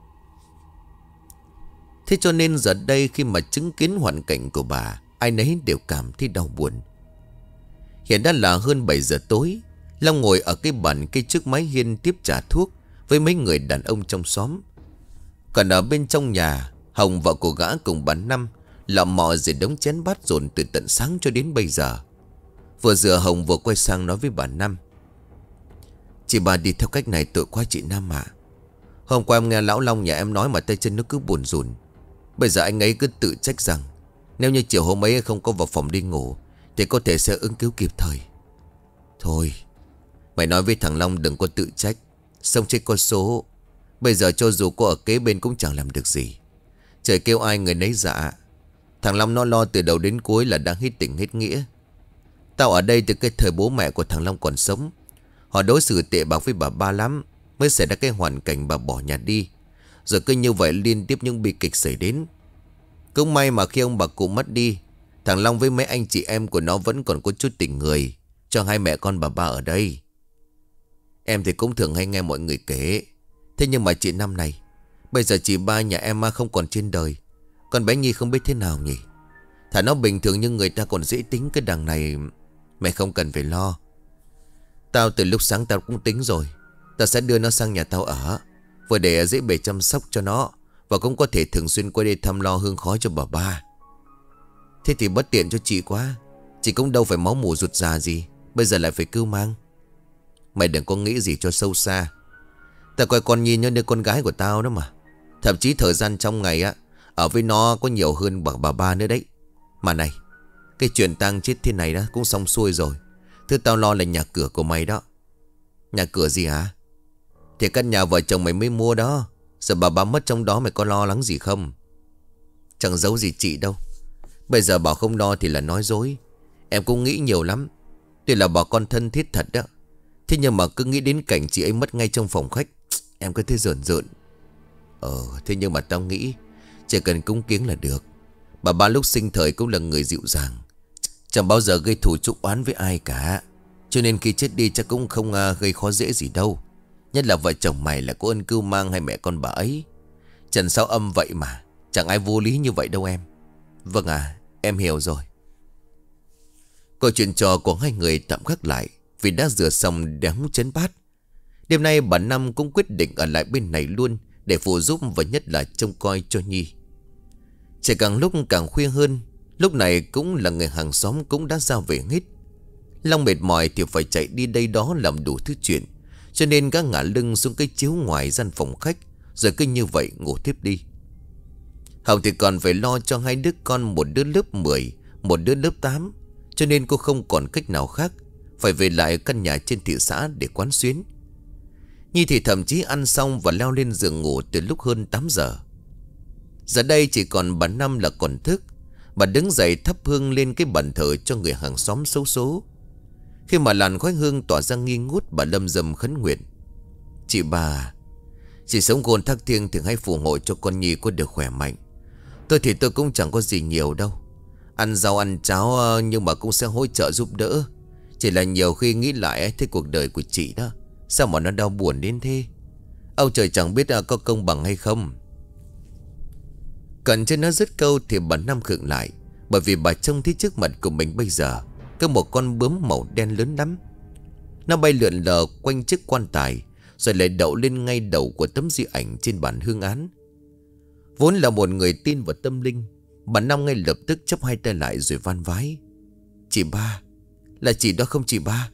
Thế cho nên giờ đây khi mà chứng kiến hoàn cảnh của bà, ai nấy đều cảm thấy đau buồn. Hiện đã là hơn bảy giờ tối. Long ngồi ở cái bàn cây trước mái hiên tiếp trà thuốc với mấy người đàn ông trong xóm. Còn ở bên trong nhà, Hồng vợ của gã cùng bà Năm lọ mọ rồi đống chén bát dồn từ tận sáng cho đến bây giờ. Vừa rửa Hồng vừa quay sang nói với bà Năm: Chị bà đi theo cách này tội quá chị Năm ạ. Hôm qua em nghe lão Long nhà em nói mà tay chân nó cứ buồn rùn. Bây giờ anh ấy cứ tự trách rằng nếu như chiều hôm ấy không có vào phòng đi ngủ thì có thể sẽ ứng cứu kịp thời. Thôi, mày nói với thằng Long đừng có tự trách. Sống chết con số. Bây giờ cho dù có ở kế bên cũng chẳng làm được gì. Trời kêu ai người nấy dạ. Thằng Long nó lo từ đầu đến cuối là đang hết tình hết nghĩa. Tao ở đây từ cái thời bố mẹ của thằng Long còn sống. Họ đối xử tệ bạc với bà ba lắm, mới xảy ra cái hoàn cảnh bà bỏ nhà đi. Rồi cứ như vậy liên tiếp những bi kịch xảy đến. Cũng may mà khi ông bà cụ mất đi, thằng Long với mấy anh chị em của nó vẫn còn có chút tình người cho hai mẹ con bà ba ở đây. Em thì cũng thường hay nghe mọi người kể. Thế nhưng mà chị năm này, bây giờ chị ba nhà em không còn trên đời, con bé Nhi không biết thế nào nhỉ. Thà nó bình thường nhưng người ta còn dễ tính. Cái đằng này mày không cần phải lo. Tao từ lúc sáng tao cũng tính rồi. Tao sẽ đưa nó sang nhà tao ở, vừa để dễ bề chăm sóc cho nó, và cũng có thể thường xuyên qua đây thăm lo hương khói cho bà ba. Thế thì bất tiện cho chị quá. Chị cũng đâu phải máu mủ ruột già gì, bây giờ lại phải cưu mang. Mày đừng có nghĩ gì cho sâu xa. Tao coi con Nhi như đứa con gái của tao đó mà. Thậm chí thời gian trong ngày á, ở với nó có nhiều hơn bằng bà ba nữa đấy. Mà này, cái chuyện tang chết thế này đó cũng xong xuôi rồi. Thứ tao lo là nhà cửa của mày đó. Nhà cửa gì hả? Thì căn nhà vợ chồng mày mới mua đó. Giờ bà ba mất trong đó mày có lo lắng gì không? Chẳng giấu gì chị đâu. Bây giờ bảo không lo thì là nói dối. Em cũng nghĩ nhiều lắm. Tuy là bà con thân thiết thật đó. Thế nhưng mà cứ nghĩ đến cảnh chị ấy mất ngay trong phòng khách, em cứ thấy rợn rợn. Ờ thế nhưng mà tao nghĩ chỉ cần cúng kiếng là được. Bà ba lúc sinh thời cũng là người dịu dàng, chẳng bao giờ gây thù chuốc oán với ai cả. Cho nên khi chết đi chắc cũng không uh, gây khó dễ gì đâu. Nhất là vợ chồng mày là có ơn cưu mang hay mẹ con bà ấy. Trần sao âm vậy mà. Chẳng ai vô lý như vậy đâu em. Vâng à, em hiểu rồi. Câu chuyện trò của hai người tạm gác lại vì đã rửa xong đéo chén bát. Đêm nay bà Năm cũng quyết định ở lại bên này luôn để phụ giúp và nhất là trông coi cho Nhi. Chỉ càng lúc càng khuya hơn. Lúc này cũng là người hàng xóm cũng đã ra về hết. Long mệt mỏi thì phải chạy đi đây đó làm đủ thứ chuyện, cho nên gã ngả lưng xuống cái chiếu ngoài gian phòng khách, rồi cứ như vậy ngủ tiếp đi. Hồng thì còn phải lo cho hai đứa con, một đứa lớp mười, một đứa lớp tám. Cho nên cô không còn cách nào khác, phải về lại căn nhà trên thị xã để quán xuyến. Nhi thì thậm chí ăn xong và leo lên giường ngủ từ lúc hơn tám giờ. Giờ đây chỉ còn bà Năm là còn thức. Bà đứng dậy thắp hương lên cái bàn thờ cho người hàng xóm xấu số. Khi mà làn khói hương tỏa ra nghi ngút, bà lâm dâm khấn nguyện: Chị bà, chị sống khôn thác thiêng thì hãy phù hộ cho con Nhi có được khỏe mạnh. Tôi thì tôi cũng chẳng có gì nhiều đâu, ăn rau ăn cháo, nhưng mà cũng sẽ hỗ trợ giúp đỡ. Chỉ là nhiều khi nghĩ lại thấy cuộc đời của chị đó, sao mà nó đau buồn đến thế. Âu trời chẳng biết có công bằng hay không. Cận trên nó dứt câu thì bà Năm khựng lại, bởi vì bà trông thấy trước mặt của mình bây giờ có một con bướm màu đen lớn lắm. Nó bay lượn lờ quanh chiếc quan tài, rồi lại đậu lên ngay đầu của tấm di ảnh trên bàn hương án. Vốn là một người tin vào tâm linh, bà Năm ngay lập tức chắp hai tay lại rồi van vái: Chị ba, là chị đó không chị ba?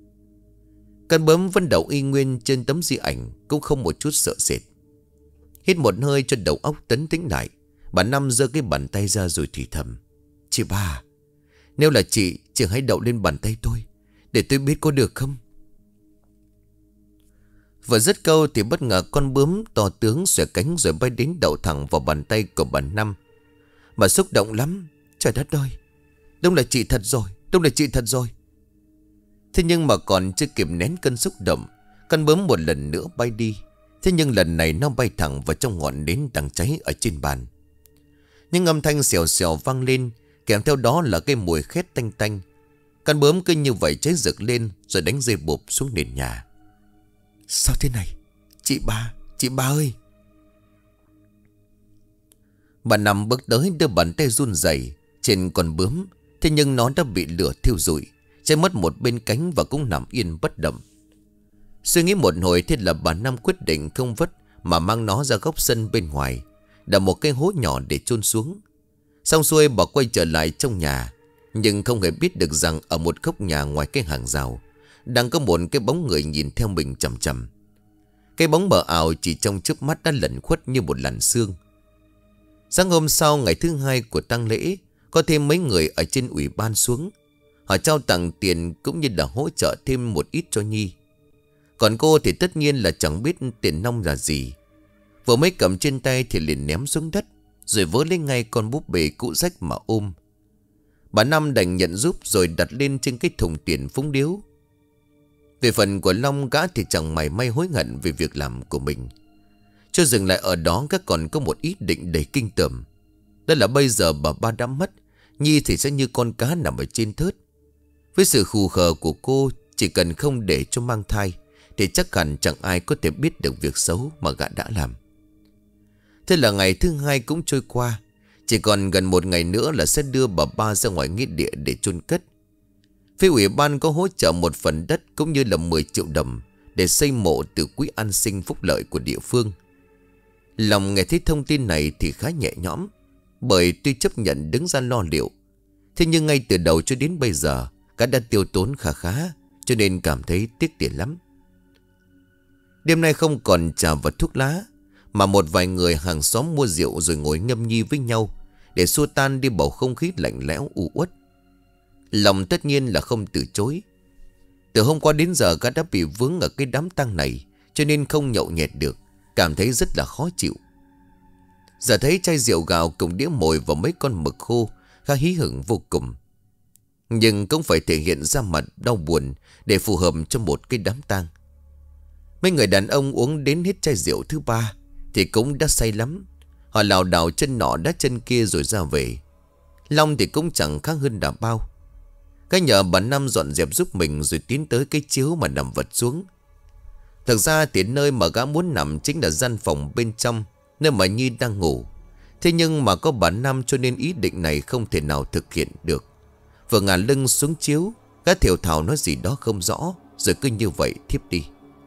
Con bướm vẫn đậu y nguyên trên tấm di ảnh, cũng không một chút sợ sệt. Hít một hơi cho đầu óc tấn tĩnh lại, bà Năm giơ cái bàn tay ra rồi thì thầm: Chị ba, nếu là chị, chị hãy đậu lên bàn tay tôi, để tôi biết có được không? Vừa dứt câu thì bất ngờ con bướm to tướng xòe cánh rồi bay đến đậu thẳng vào bàn tay của bà Năm. Bà xúc động lắm. Trời đất ơi, đúng là chị thật rồi, đúng là chị thật rồi. Thế nhưng mà còn chưa kịp nén cơn xúc động, con bướm một lần nữa bay đi. Thế nhưng lần này nó bay thẳng vào trong ngọn nến đang cháy ở trên bàn. Những âm thanh xèo xèo vang lên, kèm theo đó là cái mùi khét tanh tanh. Con bướm cứ như vậy cháy rực lên rồi đánh rơi bụp xuống nền nhà. Sao thế này? Chị ba, chị ba ơi! Bà Năm bước tới đưa bàn tay run rẩy trên con bướm. Thế nhưng nó đã bị lửa thiêu rụi, cháy mất một bên cánh và cũng nằm yên bất động. Suy nghĩ một hồi, thế là bà Năm quyết định không vất mà mang nó ra góc sân bên ngoài, đào một cái hố nhỏ để chôn xuống. Xong xuôi bà quay trở lại trong nhà, nhưng không hề biết được rằng ở một góc nhà ngoài cái hàng rào đang có một cái bóng người nhìn theo mình chằm chằm. Cái bóng mờ ảo chỉ trong chớp mắt đã lẩn khuất như một làn sương. Sáng hôm sau, ngày thứ hai của tang lễ, có thêm mấy người ở trên ủy ban xuống. Họ trao tặng tiền cũng như là hỗ trợ thêm một ít cho Nhi. Còn cô thì tất nhiên là chẳng biết tiền nong là gì. Vừa mới cầm trên tay thì liền ném xuống đất, rồi vớ lên ngay con búp bê cũ rách mà ôm. Bà Năm đành nhận giúp rồi đặt lên trên cái thùng tiền phúng điếu. Về phần của Long, gã thì chẳng mảy may hối hận về việc làm của mình. Cho dừng lại ở đó, gã còn có một ý định đầy kinh tởm. Đó là bây giờ bà ba đã mất, Nhi thì sẽ như con cá nằm ở trên thớt. Với sự khù khờ của cô, chỉ cần không để cho mang thai thì chắc hẳn chẳng ai có thể biết được việc xấu mà gã đã làm. Thế là ngày thứ hai cũng trôi qua. Chỉ còn gần một ngày nữa là sẽ đưa bà ba ra ngoài nghĩa địa để chôn cất. Phía ủy ban có hỗ trợ một phần đất cũng như là mười triệu đồng để xây mộ từ quỹ an sinh phúc lợi của địa phương. Lòng nghe thấy thông tin này thì khá nhẹ nhõm, bởi tuy chấp nhận đứng ra lo liệu, thế nhưng ngay từ đầu cho đến bây giờ cả đã tiêu tốn khá khá, cho nên cảm thấy tiếc tiền lắm. Đêm nay không còn trà và thuốc lá, mà một vài người hàng xóm mua rượu rồi ngồi ngâm nhi với nhau để xua tan đi bầu không khí lạnh lẽo u uất. Lòng tất nhiên là không từ chối. Từ hôm qua đến giờ gã đã bị vướng ở cái đám tang này, cho nên không nhậu nhẹt được, cảm thấy rất là khó chịu. Giờ thấy chai rượu gạo cùng đĩa mồi và mấy con mực khô, gã hí hửng vô cùng. Nhưng cũng phải thể hiện ra mặt đau buồn để phù hợp cho một cái đám tang. Mấy người đàn ông uống đến hết chai rượu thứ ba thì cũng đã say lắm. Họ lảo đảo chân nọ đá chân kia rồi ra về. Long thì cũng chẳng khác hơn đà bao. Cái nhờ bà Năm dọn dẹp giúp mình rồi tiến tới cái chiếu mà nằm vật xuống. Thực ra thì nơi mà gã muốn nằm chính là gian phòng bên trong, nơi mà Nhi đang ngủ. Thế nhưng mà có bà Năm cho nên ý định này không thể nào thực hiện được. Vừa ngả lưng xuống chiếu, gã thều thào nói gì đó không rõ, rồi cứ như vậy thiếp đi.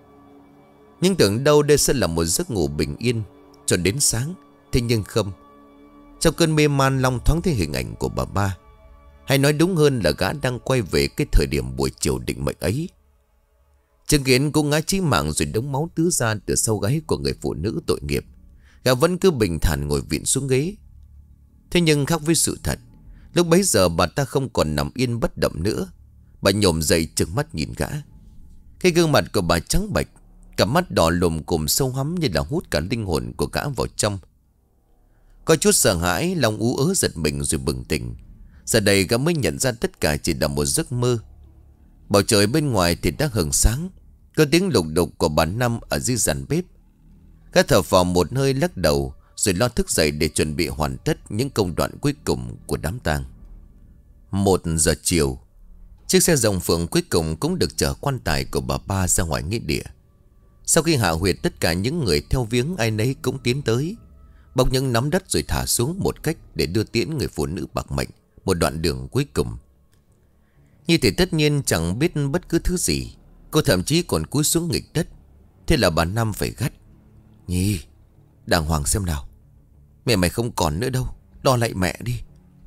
Nhưng tưởng đâu đây sẽ là một giấc ngủ bình yên cho đến sáng. Thế nhưng không. Trong cơn mê man, Long thoáng thấy hình ảnh của bà ba. Hay nói đúng hơn là gã đang quay về cái thời điểm buổi chiều định mệnh ấy. Chứng kiến cô ngã chí mạng rồi đống máu tứ ra từ sau gáy của người phụ nữ tội nghiệp. Gã vẫn cứ bình thản ngồi vịn xuống ghế. Thế nhưng khác với sự thật, lúc bấy giờ bà ta không còn nằm yên bất động nữa. Bà nhổm dậy trừng mắt nhìn gã. Cái gương mặt của bà trắng bệch, cặp mắt đỏ lùm cùng sâu hắm như là hút cả linh hồn của gã vào trong. Có chút sợ hãi, Long ú ớ giật mình rồi bừng tỉnh. Giờ đây gã mới nhận ra tất cả chỉ là một giấc mơ. Bầu trời bên ngoài thì đã hừng sáng. Có tiếng lục đục của bà Năm ở dưới giàn bếp. Gã thở phào một hơi lắc đầu, rồi lo thức dậy để chuẩn bị hoàn tất những công đoạn cuối cùng của đám tang. Một giờ chiều, chiếc xe rồng phượng cuối cùng cũng được chở quan tài của bà ba ra ngoài nghĩa địa. Sau khi hạ huyệt, tất cả những người theo viếng ai nấy cũng tiến tới, bốc những nắm đất rồi thả xuống một cách để đưa tiễn người phụ nữ bạc mệnh một đoạn đường cuối cùng. Như thì tất nhiên chẳng biết bất cứ thứ gì. Cô thậm chí còn cúi xuống nghịch đất. Thế là bà Năm phải gắt: Nhi, đàng hoàng xem nào, mẹ mày không còn nữa đâu, lo lại mẹ đi.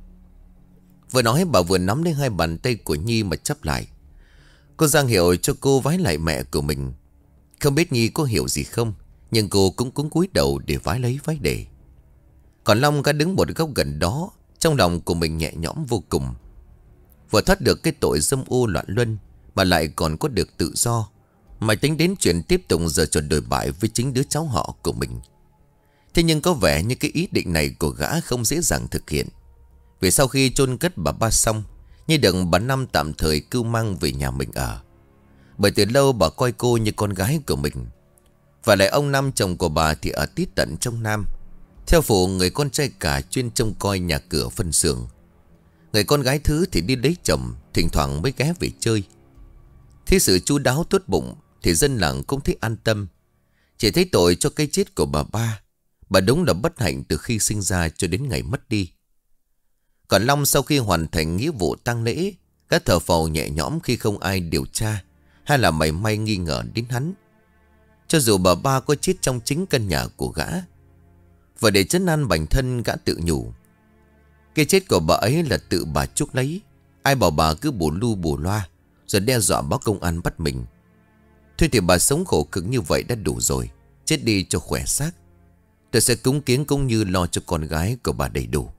Vừa nói bà vừa nắm lấy hai bàn tay của Nhi mà chắp lại. Cô giang hiệu cho cô vái lại mẹ của mình. Không biết Nhi có hiểu gì không, nhưng cô cũng cúi cúi đầu để vái lấy vái để. Còn Long đã đứng một góc gần đó, trong lòng của mình nhẹ nhõm vô cùng. Vừa thoát được cái tội dâm ô loạn luân, mà lại còn có được tự do, mà tính đến chuyện tiếp tục giờ trò đồi bại với chính đứa cháu họ của mình. Thế nhưng có vẻ như cái ý định này của gã không dễ dàng thực hiện. Vì sau khi chôn cất bà ba xong, Nhi được bà Năm tạm thời cưu mang về nhà mình ở. Bởi từ lâu bà coi cô như con gái của mình. Và lại ông Năm chồng của bà thì ở tít tận trong Nam, theo phụ người con trai cả chuyên trông coi nhà cửa phân xưởng. Người con gái thứ thì đi lấy chồng, thỉnh thoảng mới ghé về chơi. Thế sự chu đáo tốt bụng thì dân làng cũng thấy an tâm. Chỉ thấy tội cho cái chết của bà ba. Bà đúng là bất hạnh từ khi sinh ra cho đến ngày mất đi. Còn Long sau khi hoàn thành nghĩa vụ tang lễ, gã thở phào nhẹ nhõm khi không ai điều tra hay là mảy may nghi ngờ đến hắn. Cho dù bà ba có chết trong chính căn nhà của gã. Và để trấn an bản thân, gã tự nhủ: cái chết của bà ấy là tự bà chuốc lấy. Ai bảo bà cứ bù lu bù loa rồi đe dọa báo công an bắt mình. Thôi thì bà sống khổ cực như vậy đã đủ rồi. Chết đi cho khỏe xác. Tôi sẽ cúng kiến cũng như lo cho con gái của bà đầy đủ.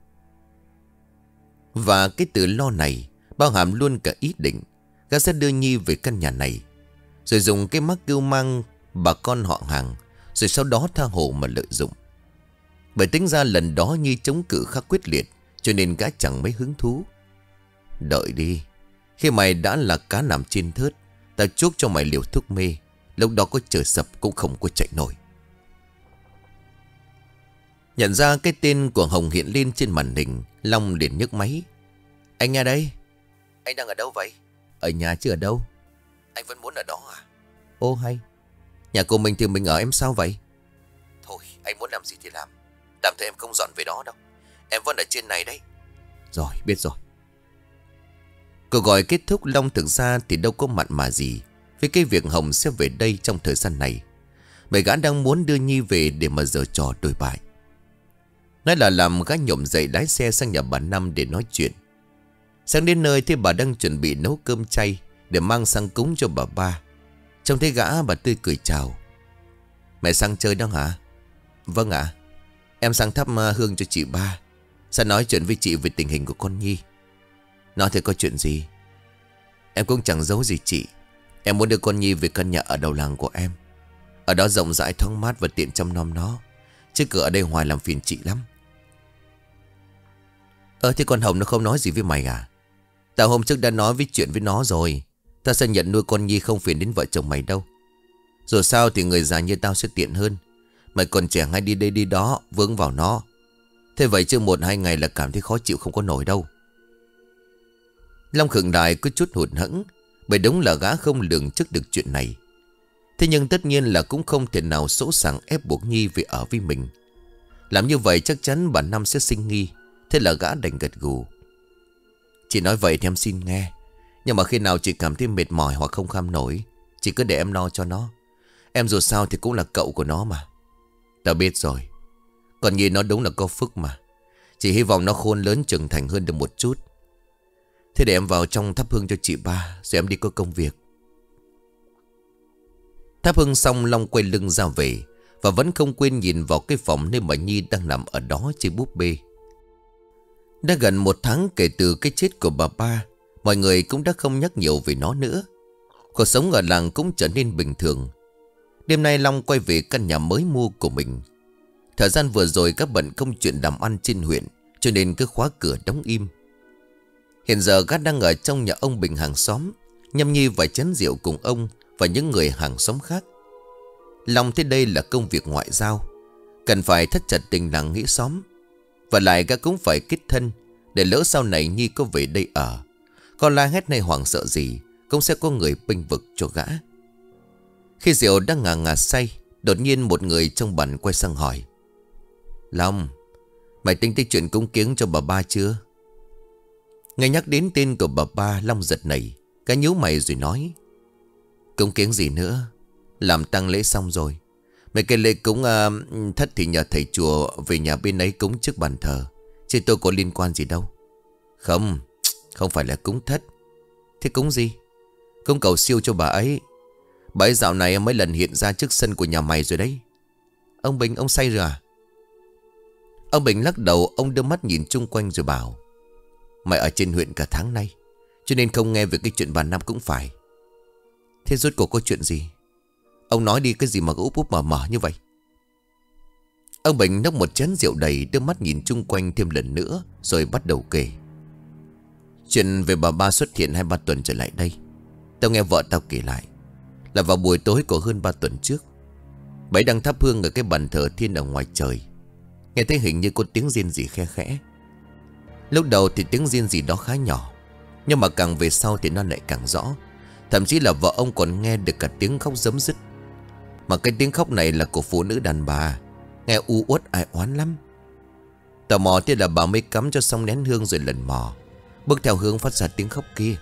Và cái từ lo này bao hàm luôn cả ý định gã sẽ đưa Nhi về căn nhà này, rồi dùng cái mắc cưu mang bà con họ hàng, rồi sau đó tha hồ mà lợi dụng. Bởi tính ra lần đó Nhi chống cự khá quyết liệt, cho nên gã chẳng mấy hứng thú. Đợi đi, khi mày đã là cá nằm trên thớt, ta chuốc cho mày liều thuốc mê. Lúc đó có trời sập cũng không có chạy nổi. Nhận ra cái tên của Hồng hiện lên trên màn hình, Long liền nhấc máy. Anh nghe đây. Anh đang ở đâu vậy? Ở nhà chứ ở đâu. Anh vẫn muốn ở đó à? Ô hay. Nhà của mình thì mình ở, em sao vậy? Thôi anh muốn làm gì thì làm, tạm thời em không dọn về đó đâu. Em vẫn ở trên này đấy. Rồi biết rồi. Cuộc gọi kết thúc. Long thực ra thì đâu có mặn mà gì với cái việc Hồng sẽ về đây trong thời gian này. Bởi gã đang muốn đưa Nhi về để mà giở trò đồi bại. Nói là làm, gã nhổm dậy lái xe sang nhà bà Năm để nói chuyện. Sang đến nơi thì bà đang chuẩn bị nấu cơm chay để mang sang cúng cho bà ba. Trông thấy gã, bà tươi cười chào. Mẹ sang chơi đó hả? Vâng ạ. Em sang thắp hương cho chị ba. Sao nói chuyện với chị về tình hình của con Nhi? Nói thế có chuyện gì? Em cũng chẳng giấu gì chị. Em muốn đưa con Nhi về căn nhà ở đầu làng của em. Ở đó rộng rãi thoáng mát và tiện chăm nom nó. Chứ cửa ở đây hoài làm phiền chị lắm. Ờ thế con Hồng nó không nói gì với mày à? Tao hôm trước đã nói với chuyện với nó rồi. Tao sẽ nhận nuôi con Nhi không phiền đến vợ chồng mày đâu. Dù sao thì người già như tao sẽ tiện hơn. Mày còn trẻ hay đi đây đi đó vướng vào nó. Thế vậy chứ một hai ngày là cảm thấy khó chịu không có nổi đâu. Long khựng lại có chút hụt hẫng, bởi đúng là gã không lường trước được chuyện này. Thế nhưng tất nhiên là cũng không thể nào sỗ sàng ép buộc Nhi về ở với mình. Làm như vậy chắc chắn bà Năm sẽ sinh nghi. Thế là gã đành gật gù. Chị nói vậy thì em xin nghe. Nhưng mà khi nào chị cảm thấy mệt mỏi hoặc không kham nổi, chị cứ để em lo cho nó. Em dù sao thì cũng là cậu của nó mà. Tao biết rồi. Còn Nhi nó đúng là có phước mà. Chỉ hy vọng nó khôn lớn trưởng thành hơn được một chút. Thế để em vào trong thắp hương cho chị ba, rồi em đi có công việc. Thắp hương xong Long quay lưng ra về, và vẫn không quên nhìn vào cái phòng nơi mà Nhi đang nằm ở đó chơi búp bê. Đã gần một tháng kể từ cái chết của bà ba, mọi người cũng đã không nhắc nhiều về nó nữa. Cuộc sống ở làng cũng trở nên bình thường. Đêm nay Long quay về căn nhà mới mua của mình. Thời gian vừa rồi các bận công chuyện làm ăn trên huyện, cho nên cứ khóa cửa đóng im. Hiện giờ gã đang ở trong nhà ông Bình hàng xóm, nhâm nhi vài chén rượu cùng ông và những người hàng xóm khác. Long thấy đây là công việc ngoại giao, cần phải thắt chặt tình làng nghĩa xóm. Và lại gã cũng phải kết thân, để lỡ sau này Nhi có về đây ở, con la hét hay hoảng sợ gì cũng sẽ có người bênh vực cho gã. Khi rượu đang ngà ngà say, đột nhiên một người trong bàn quay sang hỏi: Long, mày tính tới chuyện cúng kiếng cho bà ba chưa? Nghe nhắc đến tên của bà ba, Long giật nảy. Cái nhíu mày rồi nói: Cúng kiếng gì nữa? Làm tang lễ xong rồi. Mấy cái lễ cúng uh, thất thì nhờ thầy chùa về nhà bên ấy cúng trước bàn thờ, chứ tôi có liên quan gì đâu. Không, không phải là cúng thất. Thế cúng gì? Cúng cầu siêu cho bà ấy. Bà ấy dạo này mấy lần hiện ra trước sân của nhà mày rồi đấy. Ông Bình, ông say rồi à? Ông Bình lắc đầu, ông đưa mắt nhìn chung quanh rồi bảo: Mày ở trên huyện cả tháng nay, cho nên không nghe về cái chuyện bà Năm cũng phải. Thế rốt cuộc có chuyện gì? Ông nói đi, cái gì mà úp úp mở mở như vậy? Ông Bình nốc một chén rượu đầy, đưa mắt nhìn chung quanh thêm lần nữa, rồi bắt đầu kể. Chuyện về bà ba xuất hiện hai ba tuần trở lại đây. Tao nghe vợ tao kể lại là vào buổi tối của hơn ba tuần trước, bà ấy đang thắp hương ở cái bàn thờ thiên ở ngoài trời. Nghe thấy hình như có tiếng rên rỉ khe khẽ. Lúc đầu thì tiếng rên rỉ đó khá nhỏ, nhưng mà càng về sau thì nó lại càng rõ. Thậm chí là vợ ông còn nghe được cả tiếng khóc rấm rứt. Mà cái tiếng khóc này là của phụ nữ đàn bà, nghe u uất ai oán lắm. Tò mò thế là bà mới cắm cho xong nén hương rồi lần mò bước theo hướng phát ra tiếng khóc kia.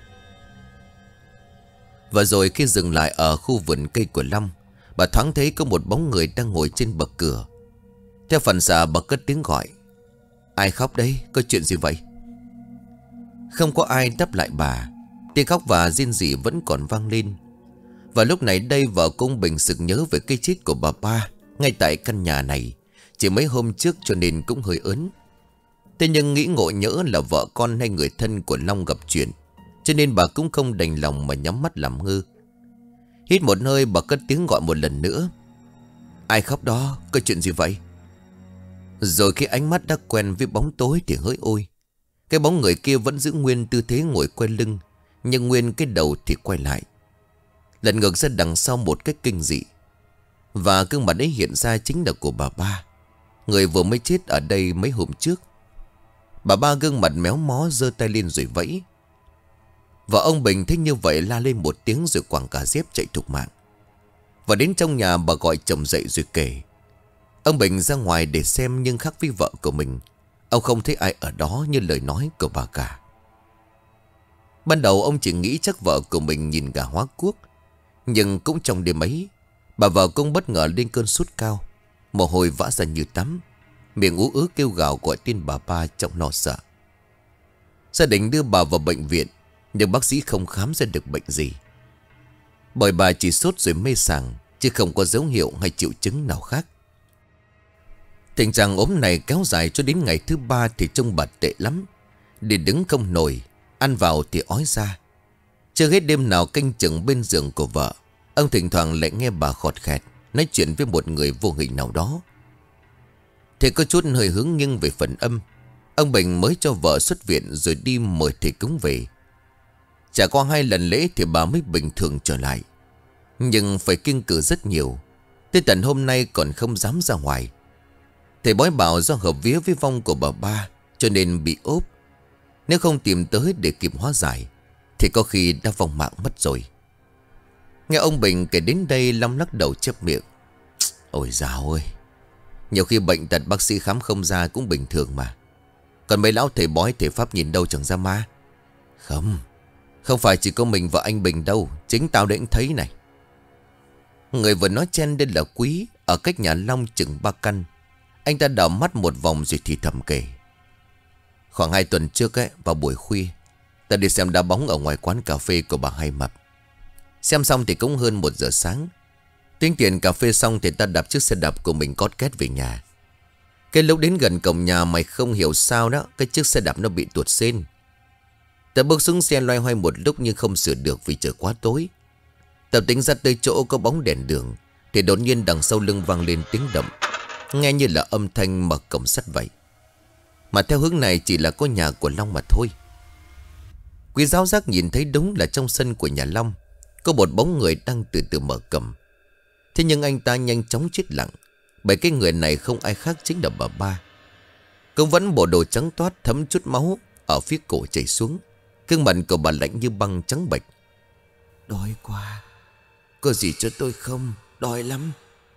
Và rồi khi dừng lại ở khu vườn cây của Long, bà thoáng thấy có một bóng người đang ngồi trên bậc cửa. Theo phản xạ bà cất tiếng gọi: Ai khóc đấy? Có chuyện gì vậy? Không có ai đáp lại bà. Tiếng khóc và rên rỉ vẫn còn vang lên. Và lúc này đây vợ công Bình sực nhớ về cái chết của bà ba ngay tại căn nhà này chỉ mấy hôm trước, cho nên cũng hơi ớn. Thế nhưng nghĩ ngộ nhỡ là vợ con hay người thân của Long gặp chuyện, cho nên bà cũng không đành lòng mà nhắm mắt làm ngơ. Hít một hơi bà cất tiếng gọi một lần nữa: Ai khóc đó? Có chuyện gì vậy? Rồi khi ánh mắt đã quen với bóng tối thì hỡi ôi, cái bóng người kia vẫn giữ nguyên tư thế ngồi quay lưng, nhưng nguyên cái đầu thì quay lại, lật ngược ra đằng sau một cách kinh dị. Và gương mặt ấy hiện ra chính là của bà ba, người vừa mới chết ở đây mấy hôm trước. Bà ba gương mặt méo mó, giơ tay lên rồi vẫy. Và ông Bình thấy như vậy la lên một tiếng rồi quẳng cả dép chạy thục mạng. Và đến trong nhà bà gọi chồng dậy rồi kể. Ông Bình ra ngoài để xem, nhưng khác với vợ của mình, ông không thấy ai ở đó như lời nói của bà cả. Ban đầu ông chỉ nghĩ chắc vợ của mình nhìn gà hóa cuốc. Nhưng cũng trong đêm ấy, bà vợ cũng bất ngờ lên cơn sốt cao, mồ hôi vã ra như tắm, miệng ú ớ kêu gào gọi tên bà ba trong lo sợ. Gia đình đưa bà vào bệnh viện, nhưng bác sĩ không khám ra được bệnh gì, bởi bà chỉ sốt rồi mê sảng, chứ không có dấu hiệu hay triệu chứng nào khác. Tình trạng ốm này kéo dài cho đến ngày thứ ba thì trông bà tệ lắm. Đi đứng không nổi, ăn vào thì ói ra. Chưa hết đêm nào canh chừng bên giường của vợ, ông thỉnh thoảng lại nghe bà khọt khẹt nói chuyện với một người vô hình nào đó. Thì có chút hơi hướng nghiêng về phần âm. Ông Bình mới cho vợ xuất viện rồi đi mời thầy cúng về. Chả qua hai lần lễ thì bà mới bình thường trở lại. Nhưng phải kiêng cữ rất nhiều. Tới tận hôm nay còn không dám ra ngoài. Thầy bói bảo do hợp vía với vong của bà ba cho nên bị ốp. Nếu không tìm tới để kịp hóa giải thì có khi đã vong mạng mất rồi. Nghe ông Bình kể đến đây, Long lắc đầu chép miệng. Ôi dào ơi, nhiều khi bệnh tật bác sĩ khám không ra cũng bình thường mà. Còn mấy lão thầy bói thầy pháp nhìn đâu chẳng ra ma. Không, không phải chỉ có mình và anh Bình đâu, chính tao đã thấy này. Người vừa nói chen đến là Quý, ở cách nhà Long chừng ba căn. Anh ta đảo mắt một vòng rồi thì thầm kể. Khoảng hai tuần trước ấy, vào buổi khuya, ta đi xem đá bóng ở ngoài quán cà phê của bà Hai Mập. Xem xong thì cũng hơn một giờ sáng. Tính tiền cà phê xong thì ta đạp chiếc xe đạp của mình cót két về nhà. Cái lúc đến gần cổng nhà mày không hiểu sao đó, cái chiếc xe đạp nó bị tuột sên. Ta bước xuống xe loay hoay một lúc nhưng không sửa được vì trời quá tối. Ta tính ra tới chỗ có bóng đèn đường thì đột nhiên đằng sau lưng vang lên tiếng động, nghe như là âm thanh mở cổng sắt vậy. Mà theo hướng này chỉ là có nhà của Long mà thôi. Quý giáo giác nhìn thấy đúng là trong sân của nhà Long có một bóng người đang từ từ mở cổng. Thế nhưng anh ta nhanh chóng chết lặng, bởi cái người này không ai khác chính là bà ba. Cũng vẫn bộ đồ trắng toát thấm chút máu ở phía cổ chảy xuống. Gương mặt của bà lạnh như băng trắng bệch. Đói quá, có gì cho tôi không? Đói lắm.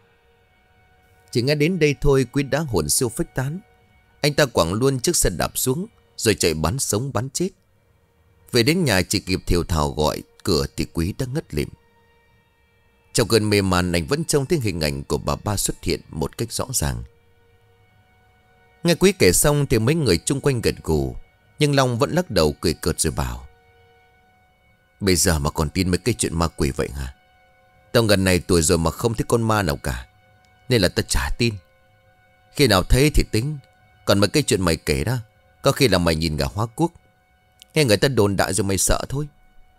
Chỉ nghe đến đây thôi, Quý đã hồn siêu phách tán. Anh ta quẳng luôn chiếc xe đạp xuống rồi chạy bắn sống bắn chết. Về đến nhà chỉ kịp thều thào gọi cửa thì Quý đã ngất lịm. Trong cơn mê man, anh vẫn trông thấy hình ảnh của bà ba xuất hiện một cách rõ ràng. Nghe Quý kể xong thì mấy người chung quanh gật gù, nhưng Long vẫn lắc đầu cười cợt rồi bảo. Bây giờ mà còn tin mấy cái chuyện ma quỷ vậy hả? Tao gần này tuổi rồi mà không thấy con ma nào cả, nên là tao chả tin. Khi nào thấy thì tính. Còn mấy cái chuyện mày kể đó, có khi là mày nhìn gà hóa quốc, nghe người ta đồn đại rồi mày sợ thôi.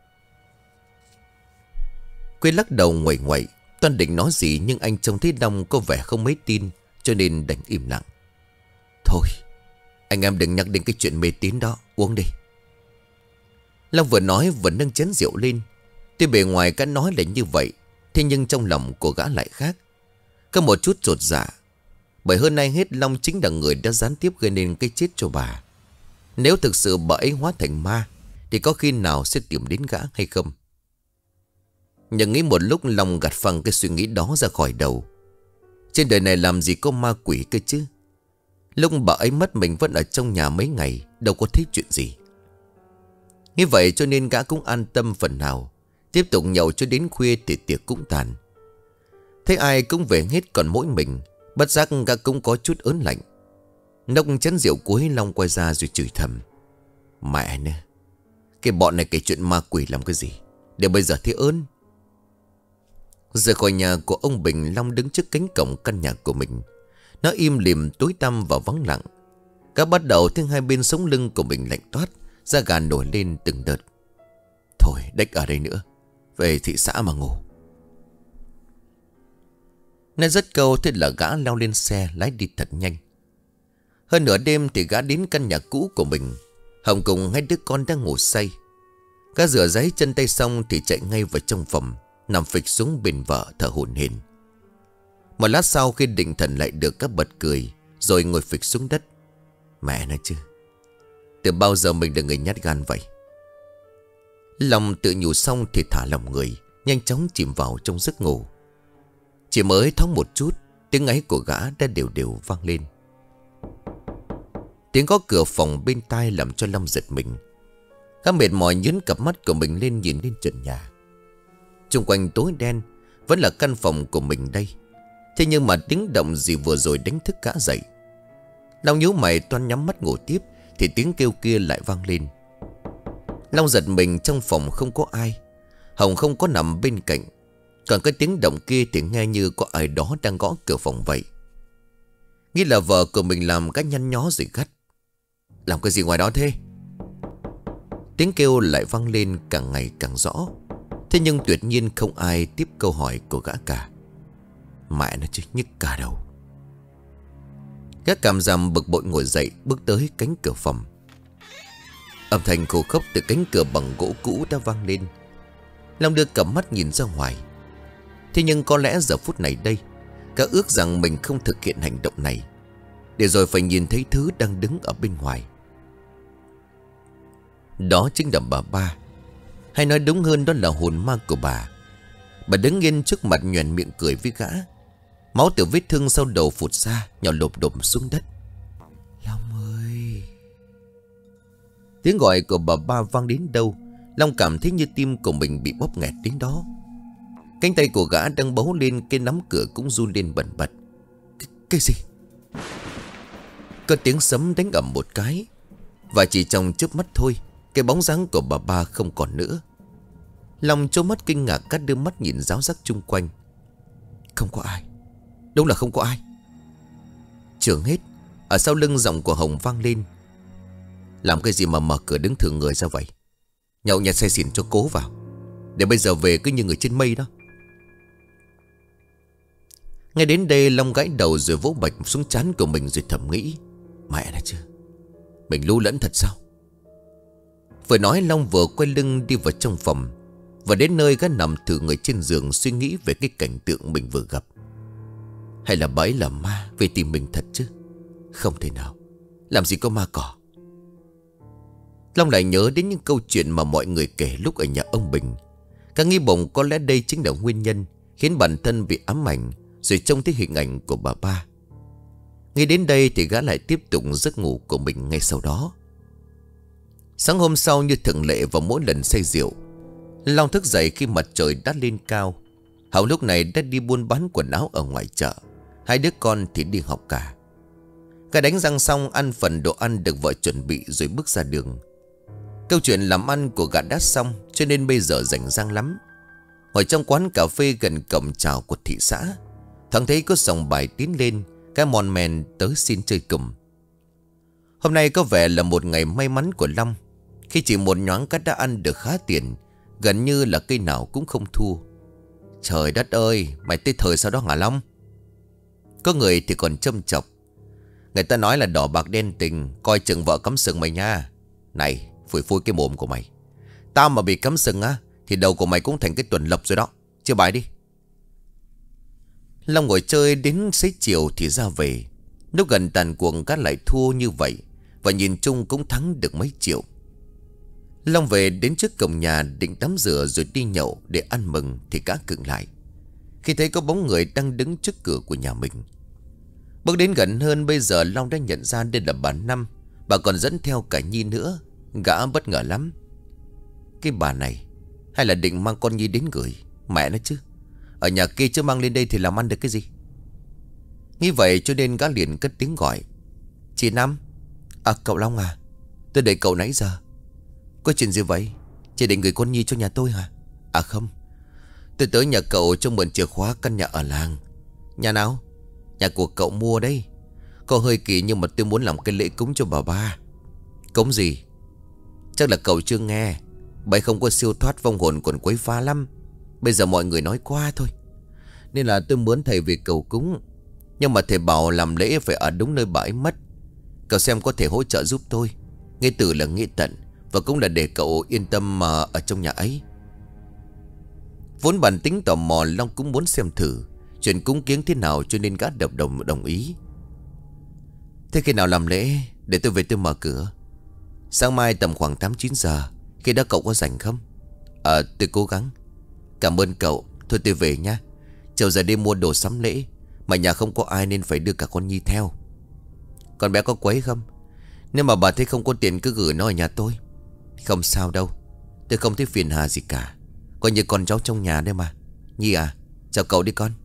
Quý lắc đầu nguậy nguậy. Toan định nói gì nhưng anh trông thấy Long có vẻ không mấy tin, cho nên đành im lặng. Thôi, anh em đừng nhắc đến cái chuyện mê tín đó, uống đi. Long vừa nói vừa nâng chén rượu lên. Tuy bề ngoài cái nói là như vậy, thế nhưng trong lòng của gã lại khác. Có một chút chột dạ. Bởi hơn ai hết Long chính là người đã gián tiếp gây nên cái chết cho bà. Nếu thực sự bà ấy hóa thành ma thì có khi nào sẽ tìm đến gã hay không? Nhưng nghĩ một lúc, Long gạt phăng cái suy nghĩ đó ra khỏi đầu. Trên đời này làm gì có ma quỷ cơ chứ? Lúc bà ấy mất mình vẫn ở trong nhà mấy ngày, đâu có thấy chuyện gì. Như vậy cho nên gã cũng an tâm phần nào. Tiếp tục nhậu cho đến khuya thì tiệc cũng tàn. Thấy ai cũng về hết còn mỗi mình, bất giác gã cũng có chút ớn lạnh. Nốc chén rượu cuối, Long quay ra rồi chửi thầm. Mẹ nè, cái bọn này kể chuyện ma quỷ làm cái gì để bây giờ thấy ớn. Rời khỏi nhà của ông Bình, Long đứng trước cánh cổng căn nhà của mình. Nó im lìm, tối tăm và vắng lặng. Gã bắt đầu thấy hai bên sống lưng của mình lạnh toát, da gà nổi lên từng đợt. Thôi đếch ở đây nữa, về thị xã mà ngủ. Nói dứt câu thế là gã leo lên xe lái đi thật nhanh. Hơn nửa đêm thì gã đến căn nhà cũ của mình. Hồng cùng hai đứa con đang ngủ say. Gã rửa ráy chân tay xong thì chạy ngay vào trong phòng, nằm phịch xuống bên vợ thở hổn hển. Một lát sau khi định thần lại được, các bật cười rồi ngồi phịch xuống đất. Mẹ nói chứ, từ bao giờ mình là người nhát gan vậy? Lòng tự nhủ xong thì thả lòng người, nhanh chóng chìm vào trong giấc ngủ. Chỉ mới thoáng một chút, tiếng ngáy của gã đã đều đều vang lên. Tiếng gõ cửa phòng bên tai làm cho Long giật mình. Gã mệt mỏi nhướng cặp mắt của mình lên nhìn lên trần nhà. Xung quanh tối đen, vẫn là căn phòng của mình đây. Thế nhưng mà tiếng động gì vừa rồi đánh thức gã dậy. Long nhíu mày toan nhắm mắt ngủ tiếp thì tiếng kêu kia lại vang lên. Long giật mình, trong phòng không có ai. Hồng không có nằm bên cạnh. Còn cái tiếng động kia thì nghe như có ai đó đang gõ cửa phòng vậy. Nghĩ là vợ của mình làm cái nhăn nhó rồi gắt. Làm cái gì ngoài đó thế? Tiếng kêu lại vang lên càng ngày càng rõ. Thế nhưng tuyệt nhiên không ai tiếp câu hỏi của gã cả. Mẹ nó chứ, nhức cả đầu. Gã cảm giảm bực bội ngồi dậy, bước tới cánh cửa phòng. Âm thanh khô khốc từ cánh cửa bằng gỗ cũ đã vang lên. Long đưa cặp mắt nhìn ra ngoài. Thế nhưng có lẽ giờ phút này đây, gã ước rằng mình không thực hiện hành động này, để rồi phải nhìn thấy thứ đang đứng ở bên ngoài. Đó chính là bà ba. Hay nói đúng hơn, đó là hồn ma của bà. Bà đứng yên trước mặt nhoẻn miệng cười với gã. Máu từ vết thương sau đầu phụt ra, nhỏ lộp độp xuống đất. Long ơi! Tiếng gọi của bà ba vang đến đâu, Long cảm thấy như tim của mình bị bóp nghẹt đến đó. Cánh tay của gã đang bấu lên cái nắm cửa cũng run lên bần bật. Cái, cái gì? Có tiếng sấm đánh ầm một cái, và chỉ trong chớp mắt thôi, cái bóng dáng của bà ba không còn nữa. Long trố mắt kinh ngạc, cắt đưa mắt nhìn ráo rắc chung quanh. Không có ai. Đúng là không có ai. Trường hết, ở sau lưng giọng của Hồng vang lên. Làm cái gì mà mở cửa đứng thử người ra vậy? Nhậu nhẹt say xỉn cho cố vào, để bây giờ về cứ như người trên mây đó. Ngay đến đây Long gãi đầu rồi vỗ bạch xuống trán của mình, rồi thầm nghĩ. Mẹ nó chứ, mình lu lẫn thật sao? Vừa nói Long vừa quay lưng đi vào trong phòng. Và đến nơi gã nằm thử người trên giường, suy nghĩ về cái cảnh tượng mình vừa gặp. Hay là bà ấy là ma về tìm mình thật chứ? Không thể nào, làm gì có ma cỏ. Long lại nhớ đến những câu chuyện mà mọi người kể lúc ở nhà ông Bình. Cả nghi bụng có lẽ đây chính là nguyên nhân khiến bản thân bị ám ảnh, rồi trông thấy hình ảnh của bà ba. Nghĩ đến đây thì gã lại tiếp tục giấc ngủ của mình ngay sau đó. Sáng hôm sau như thường lệ vào mỗi lần say rượu, Long thức dậy khi mặt trời đã lên cao. Hậu lúc này đã đi buôn bán quần áo ở ngoài chợ. Hai đứa con thì đi học cả. Gã đánh răng xong, ăn phần đồ ăn được vợ chuẩn bị rồi bước ra đường. Câu chuyện làm ăn của gã đã xong, cho nên bây giờ rảnh rang lắm. Ngồi trong quán cà phê gần cổng chào của thị xã, thoáng thấy có sòng bài tiến lên, cái mòn men tới xin chơi cùng. Hôm nay có vẻ là một ngày may mắn của Long, khi chỉ một nhoáng cát đã ăn được khá tiền, gần như là cây nào cũng không thua. Trời đất ơi, mày tới thời sao đó hả Long? Có người thì còn châm chọc. Người ta nói là đỏ bạc đen tình, coi chừng vợ cắm sừng mày nha. Này, phủi phui cái mồm của mày. Tao mà bị cắm sừng á, thì đầu của mày cũng thành cái tuần lộc rồi đó. Chưa bài đi. Long ngồi chơi đến xế chiều thì ra về. Lúc gần tàn cuộc gã lại thua như vậy, và nhìn chung cũng thắng được mấy triệu. Long về đến trước cổng nhà định tắm rửa rồi đi nhậu để ăn mừng thì gã khựng lại khi thấy có bóng người đang đứng trước cửa của nhà mình. Bước đến gần hơn, bây giờ Long đã nhận ra đây là bà Năm. Bà còn dẫn theo cả Nhi nữa. Gã bất ngờ lắm. Cái bà này hay là định mang con Nhi đến gửi? Mẹ nó chứ, ở nhà kia chứ mang lên đây thì làm ăn được cái gì? Nghĩ vậy cho nên gã liền cất tiếng gọi. Chị Năm. À, cậu Long à, tôi đợi cậu nãy giờ. Có chuyện gì vậy? Chị định gửi con Nhi cho nhà tôi hả? À không, tôi tới nhà cậu cho mượn chìa khóa căn nhà ở làng. Nhà nào? Nhà của cậu mua đấy. Có hơi kỳ nhưng mà tôi muốn làm cái lễ cúng cho bà ba. Cúng gì? Chắc là cậu chưa nghe. Bà không có siêu thoát, vong hồn còn quấy phá lắm. Bây giờ mọi người nói qua thôi, nên là tôi muốn thầy về cầu cúng. Nhưng mà thầy bảo làm lễ phải ở đúng nơi bà ấy mất. Cậu xem có thể hỗ trợ giúp tôi. Nghĩa tử là nghĩa tận, và cũng là để cậu yên tâm mà ở trong nhà ấy. Vốn bản tính tò mò, Long cũng muốn xem thử chuyện cúng kiến thế nào, cho nên gã đập đồng đồng ý. Thế khi nào làm lễ để tôi về tôi mở cửa? Sáng mai tầm khoảng tám chín giờ. Khi đó cậu có rảnh không? Ờ, tôi cố gắng. Cảm ơn cậu. Thôi tôi về nha. Chiều giờ đi mua đồ sắm lễ, mà nhà không có ai nên phải đưa cả con Nhi theo. Con bé có quấy không? Nếu mà bà thấy không có tiền cứ gửi nó ở nhà tôi. Không sao đâu, tôi không thấy phiền hà gì cả. Coi như con cháu trong nhà đấy mà. Nhi à, chào cậu đi con.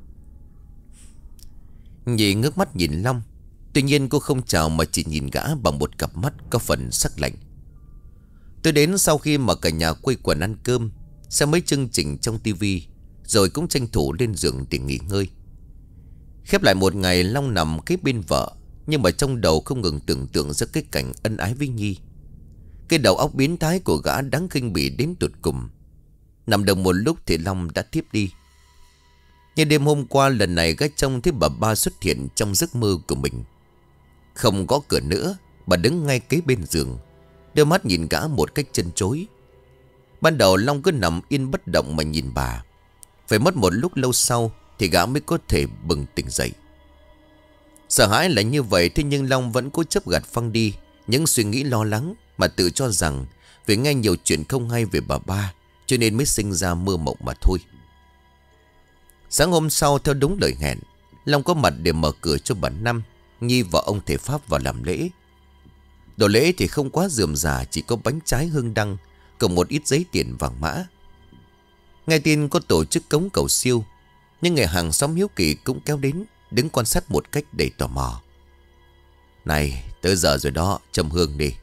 Nhi ngước mắt nhìn Long. Tuy nhiên cô không chào mà chỉ nhìn gã bằng một cặp mắt có phần sắc lạnh. Tôi đến sau khi mà cả nhà quây quần ăn cơm, xem mấy chương trình trong tivi, rồi cũng tranh thủ lên giường để nghỉ ngơi. Khép lại một ngày, Long nằm kế bên vợ, nhưng mà trong đầu không ngừng tưởng tượng ra cái cảnh ân ái với Nhi. Cái đầu óc biến thái của gã đáng khinh bỉ đến tụt cùng. Nằm được một lúc thì Long đã thiếp đi. Nhưng đêm hôm qua, lần này gã trông thấy bà ba xuất hiện trong giấc mơ của mình. Không có cửa nữa, bà đứng ngay kế bên giường, đôi mắt nhìn gã một cách chân chối. Ban đầu Long cứ nằm yên bất động mà nhìn bà. Phải mất một lúc lâu sau thì gã mới có thể bừng tỉnh dậy. Sợ hãi là như vậy, thế nhưng Long vẫn cố chấp gạt phăng đi những suy nghĩ lo lắng, mà tự cho rằng vì nghe nhiều chuyện không hay về bà ba cho nên mới sinh ra mơ mộng mà thôi. Sáng hôm sau, theo đúng lời hẹn, Long có mặt để mở cửa cho bà Năm, Nhi và ông thầy Pháp vào làm lễ. Đồ lễ thì không quá rườm rà, chỉ có bánh trái hương đăng cùng một ít giấy tiền vàng mã. Nghe tin có tổ chức cống cầu siêu, nhưng người hàng xóm hiếu kỳ cũng kéo đến, đứng quan sát một cách đầy tò mò. Này, tới giờ rồi đó, châm hương đi.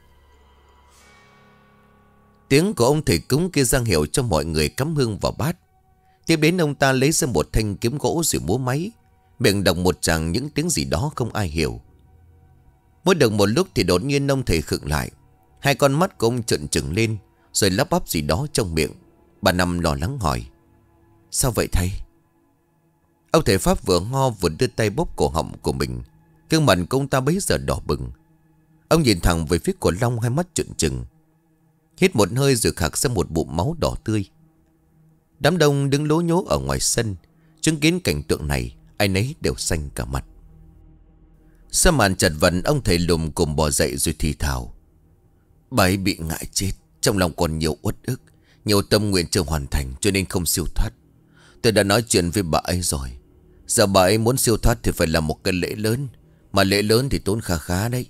Tiếng của ông thầy cúng kia giang hiệu cho mọi người cắm hương vào bát. Tiếp đến ông ta lấy ra một thanh kiếm gỗ rồi múa máy, miệng đọc một tràng những tiếng gì đó không ai hiểu. Mới được một lúc thì đột nhiên ông thầy khựng lại. Hai con mắt của ông trợn trừng lên, rồi lắp bắp gì đó trong miệng. Bà Năm lo lắng hỏi: Sao vậy thầy? Ông thầy Pháp vừa ho vừa đưa tay bóp cổ họng của mình. Gương mặt của ông ta bấy giờ đỏ bừng. Ông nhìn thẳng về phía của Long, hai mắt trợn trừng. Hít một hơi rồi khạc ra một bụng máu đỏ tươi. Đám đông đứng lố nhố ở ngoài sân, chứng kiến cảnh tượng này, ai nấy đều xanh cả mặt. Sau màn chật vật, ông thầy lùm cùng bò dậy rồi thì thào: Bà ấy bị ngại chết, trong lòng còn nhiều uất ức, nhiều tâm nguyện chưa hoàn thành, cho nên không siêu thoát. Tôi đã nói chuyện với bà ấy rồi. Giờ bà ấy muốn siêu thoát thì phải là một cái lễ lớn, mà lễ lớn thì tốn khá khá đấy.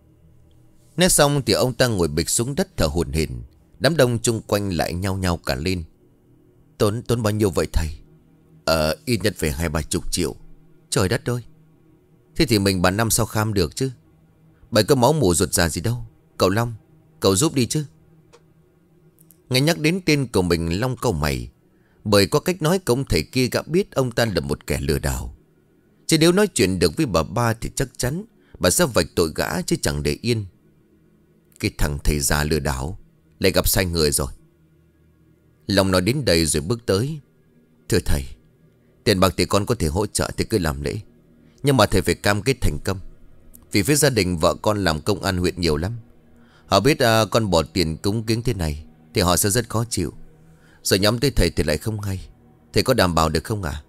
Nói xong thì ông ta ngồi bịch xuống đất thở hổn hển. Đám đông chung quanh lại nhao nhao cả lên. Tốn tốn bao nhiêu vậy thầy? Ờ ít nhất phải hai ba chục triệu. Trời đất ơi. Thế thì mình bà Năm sao kham được chứ? Bà có máu mủ ruột già gì đâu. Cậu Long, cậu giúp đi chứ. Nghe nhắc đến tên của mình, Long cau mày. Bởi có cách nói của ông thầy kia gã biết ông ta là một kẻ lừa đảo. Chứ nếu nói chuyện được với bà ba thì chắc chắn bà sẽ vạch tội gã chứ chẳng để yên. Cái thằng thầy già lừa đảo lại gặp sai người rồi. Long nói đến đây rồi bước tới. Thưa thầy, tiền bạc thì con có thể hỗ trợ thì cứ làm lễ, nhưng mà thầy phải cam kết thành công. Vì phía gia đình vợ con làm công an huyện nhiều lắm. Họ biết à, con bỏ tiền cúng kiến thế này thì họ sẽ rất khó chịu. Rồi nhóm tới thầy thì lại không hay. Thầy có đảm bảo được không ạ? À?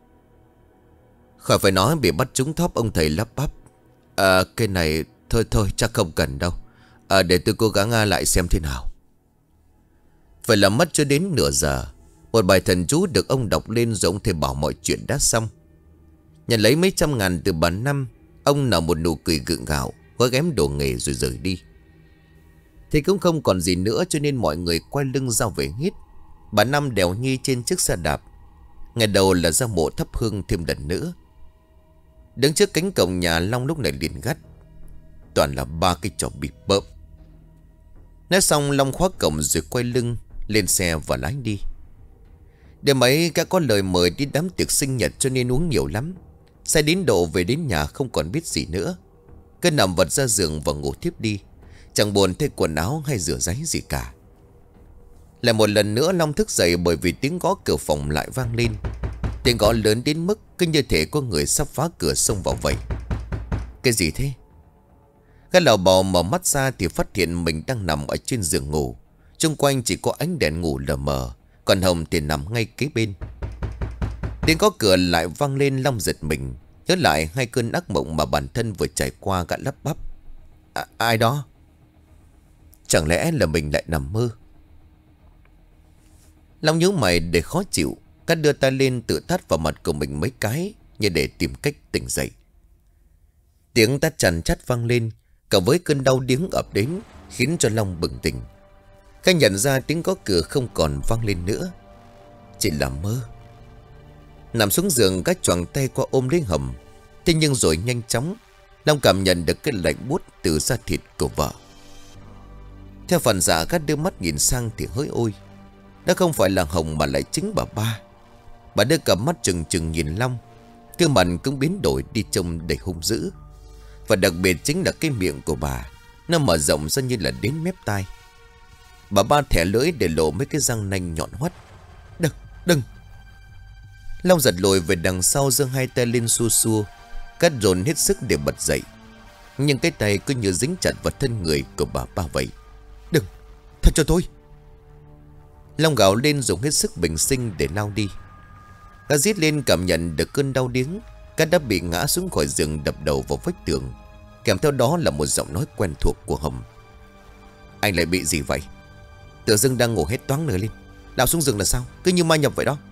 Khỏi phải nói, bị bắt trúng thóp, ông thầy lắp bắp. À, cái này thôi thôi chắc không cần đâu. À, để tôi cố gắng lại xem thế nào. Phải làm mất cho đến nửa giờ. Một bài thần chú được ông đọc lên rồi ông thầy bảo mọi chuyện đã xong. Nhận lấy mấy trăm ngàn từ bà Năm, ông nở một nụ cười gượng gạo, gói ghém đồ nghề rồi rời đi. Thì cũng không còn gì nữa cho nên mọi người quay lưng ra về hết. Bà Năm đèo Nhi trên chiếc xe đạp. Ngày đầu là ra mộ thắp hương thêm lần nữa. Đứng trước cánh cổng nhà, Long lúc này liền gắt: Toàn là ba cái trò bịp bợm. Nói xong Long khóa cổng rồi quay lưng lên xe và lái đi. Đêm ấy cả có lời mời đi đám tiệc sinh nhật cho nên uống nhiều lắm. Say đến độ về đến nhà không còn biết gì nữa. Cứ nằm vật ra giường và ngủ tiếp đi, chẳng buồn thay quần áo hay rửa ráy gì cả. Lại một lần nữa Long thức dậy bởi vì tiếng gõ cửa phòng lại vang lên. Tiếng gõ lớn đến mức cứ như thể có người sắp phá cửa xông vào vậy. Cái gì thế? Cái lò bò mở mắt ra thì phát hiện mình đang nằm ở trên giường ngủ. Xung quanh chỉ có ánh đèn ngủ lờ mờ, còn Hồng thì nằm ngay kế bên. Tiếng gõ cửa lại vang lên, Long giật mình, nhớ lại hai cơn ác mộng mà bản thân vừa trải qua, gã lắp bắp: à, Ai đó? Chẳng lẽ là mình lại nằm mơ? Long nhíu mày để khó chịu, cắt đưa tay lên tự tát vào mặt của mình mấy cái như để tìm cách tỉnh dậy. Tiếng tát chằn chát vang lên, cả với cơn đau điếng ập đến khiến cho Long bừng tỉnh. Khanh nhận ra tiếng gõ cửa không còn vang lên nữa, chỉ là mơ. Nằm xuống giường, các choàng tay qua ôm lấy Hầm. Thế nhưng rồi nhanh chóng Long cảm nhận được cái lạnh buốt từ da thịt của vợ. Theo phản xạ, các đưa mắt nhìn sang thì hỡi ôi, đã không phải là Hồng mà lại chính bà ba. Bà đưa cặp mắt trừng trừng nhìn Long, gương mặt cũng biến đổi đi trông đầy hung dữ. Và đặc biệt chính là cái miệng của bà, nó mở rộng ra như là đến mép tai. Bà ba thẻ lưỡi để lộ mấy cái răng nanh nhọn hoắt. Đừng, đừng. Long giật lùi về đằng sau, giơ hai tay lên xua xua, cắt dồn hết sức để bật dậy. Nhưng cái tay cứ như dính chặt vào thân người của bà ba vậy. Đừng, thật cho tôi. Long gào lên dùng hết sức bình sinh để lao đi. Gã rít lên cảm nhận được cơn đau điếng. Gã đã bị ngã xuống khỏi giường, đập đầu vào vách tường. Kèm theo đó là một giọng nói quen thuộc của Hồng. Anh lại bị gì vậy? Tự dưng đang ngủ hết toáng nửa lên, đào xuống giường là sao? Cứ như ma nhập vậy đó.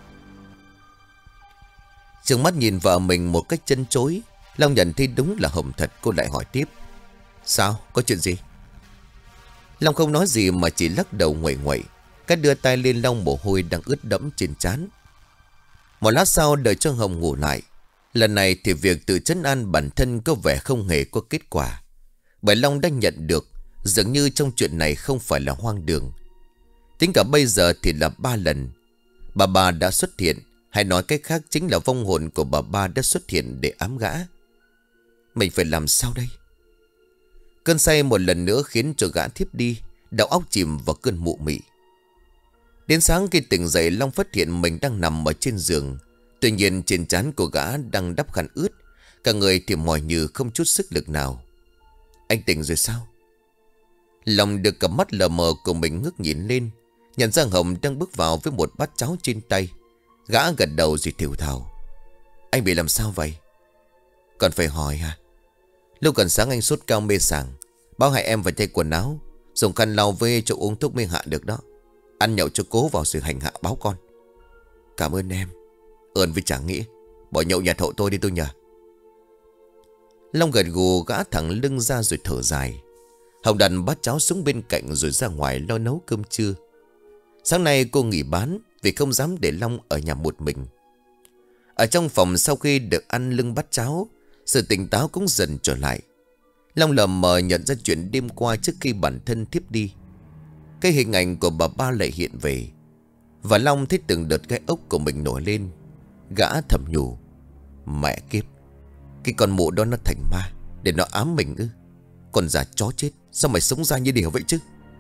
Trừng mắt nhìn vợ mình một cách chân chối, Long nhận thấy đúng là Hồng thật. Cô lại hỏi tiếp. Sao? Có chuyện gì? Long không nói gì mà chỉ lắc đầu nguậy nguậy. Cái đưa tay lên lau mồ hôi đang ướt đẫm trên trán. Một lát sau đợi cho Hồng ngủ lại. Lần này thì việc tự trấn an bản thân có vẻ không hề có kết quả. Bởi Long đã nhận được dường như trong chuyện này không phải là hoang đường. Tính cả bây giờ thì là ba lần bà ba đã xuất hiện. Hay nói cách khác chính là vong hồn của bà ba đã xuất hiện để ám gã. Mình phải làm sao đây? Cơn say một lần nữa khiến cho gã thiếp đi, đầu óc chìm vào cơn mụ mị. Đến sáng khi tỉnh dậy, Long phát hiện mình đang nằm ở trên giường. Tuy nhiên trên trán của gã đang đắp khăn ướt, cả người thì mỏi như không chút sức lực nào. Anh tỉnh rồi sao? Long được cặp mắt lờ mờ của mình ngước nhìn lên, nhận ra Hồng đang bước vào với một bát cháo trên tay. Gã gật đầu rồi thều thào. Anh bị làm sao vậy? Còn phải hỏi hả? Lúc gần sáng anh sốt cao mê sảng, báo hai em phải thay quần áo, dùng khăn lau với cho uống thuốc mê hạ được đó. Ăn nhậu cho cố vào sự hành hạ báo con. Cảm ơn em. Ơn vì chẳng nghĩ. Bỏ nhậu nhà thậu tôi đi tôi nhờ. Long gật gù, gã thẳng lưng ra rồi thở dài. Hồng đặt bát cháo xuống bên cạnh rồi ra ngoài lo nấu cơm trưa. Sáng nay cô nghỉ bán vì không dám để Long ở nhà một mình. Ở trong phòng sau khi được ăn lưng bát cháo, sự tỉnh táo cũng dần trở lại. Long lờ mờ nhận ra chuyện đêm qua trước khi bản thân thiếp đi. Cái hình ảnh của bà ba lại hiện về. Và Long thấy từng đợt gai ốc của mình nổi lên. Gã thầm nhủ. Mẹ kiếp, cái con mụ đó nó thành ma để nó ám mình ư? Còn già chó chết, sao mày sống ra như điều vậy chứ?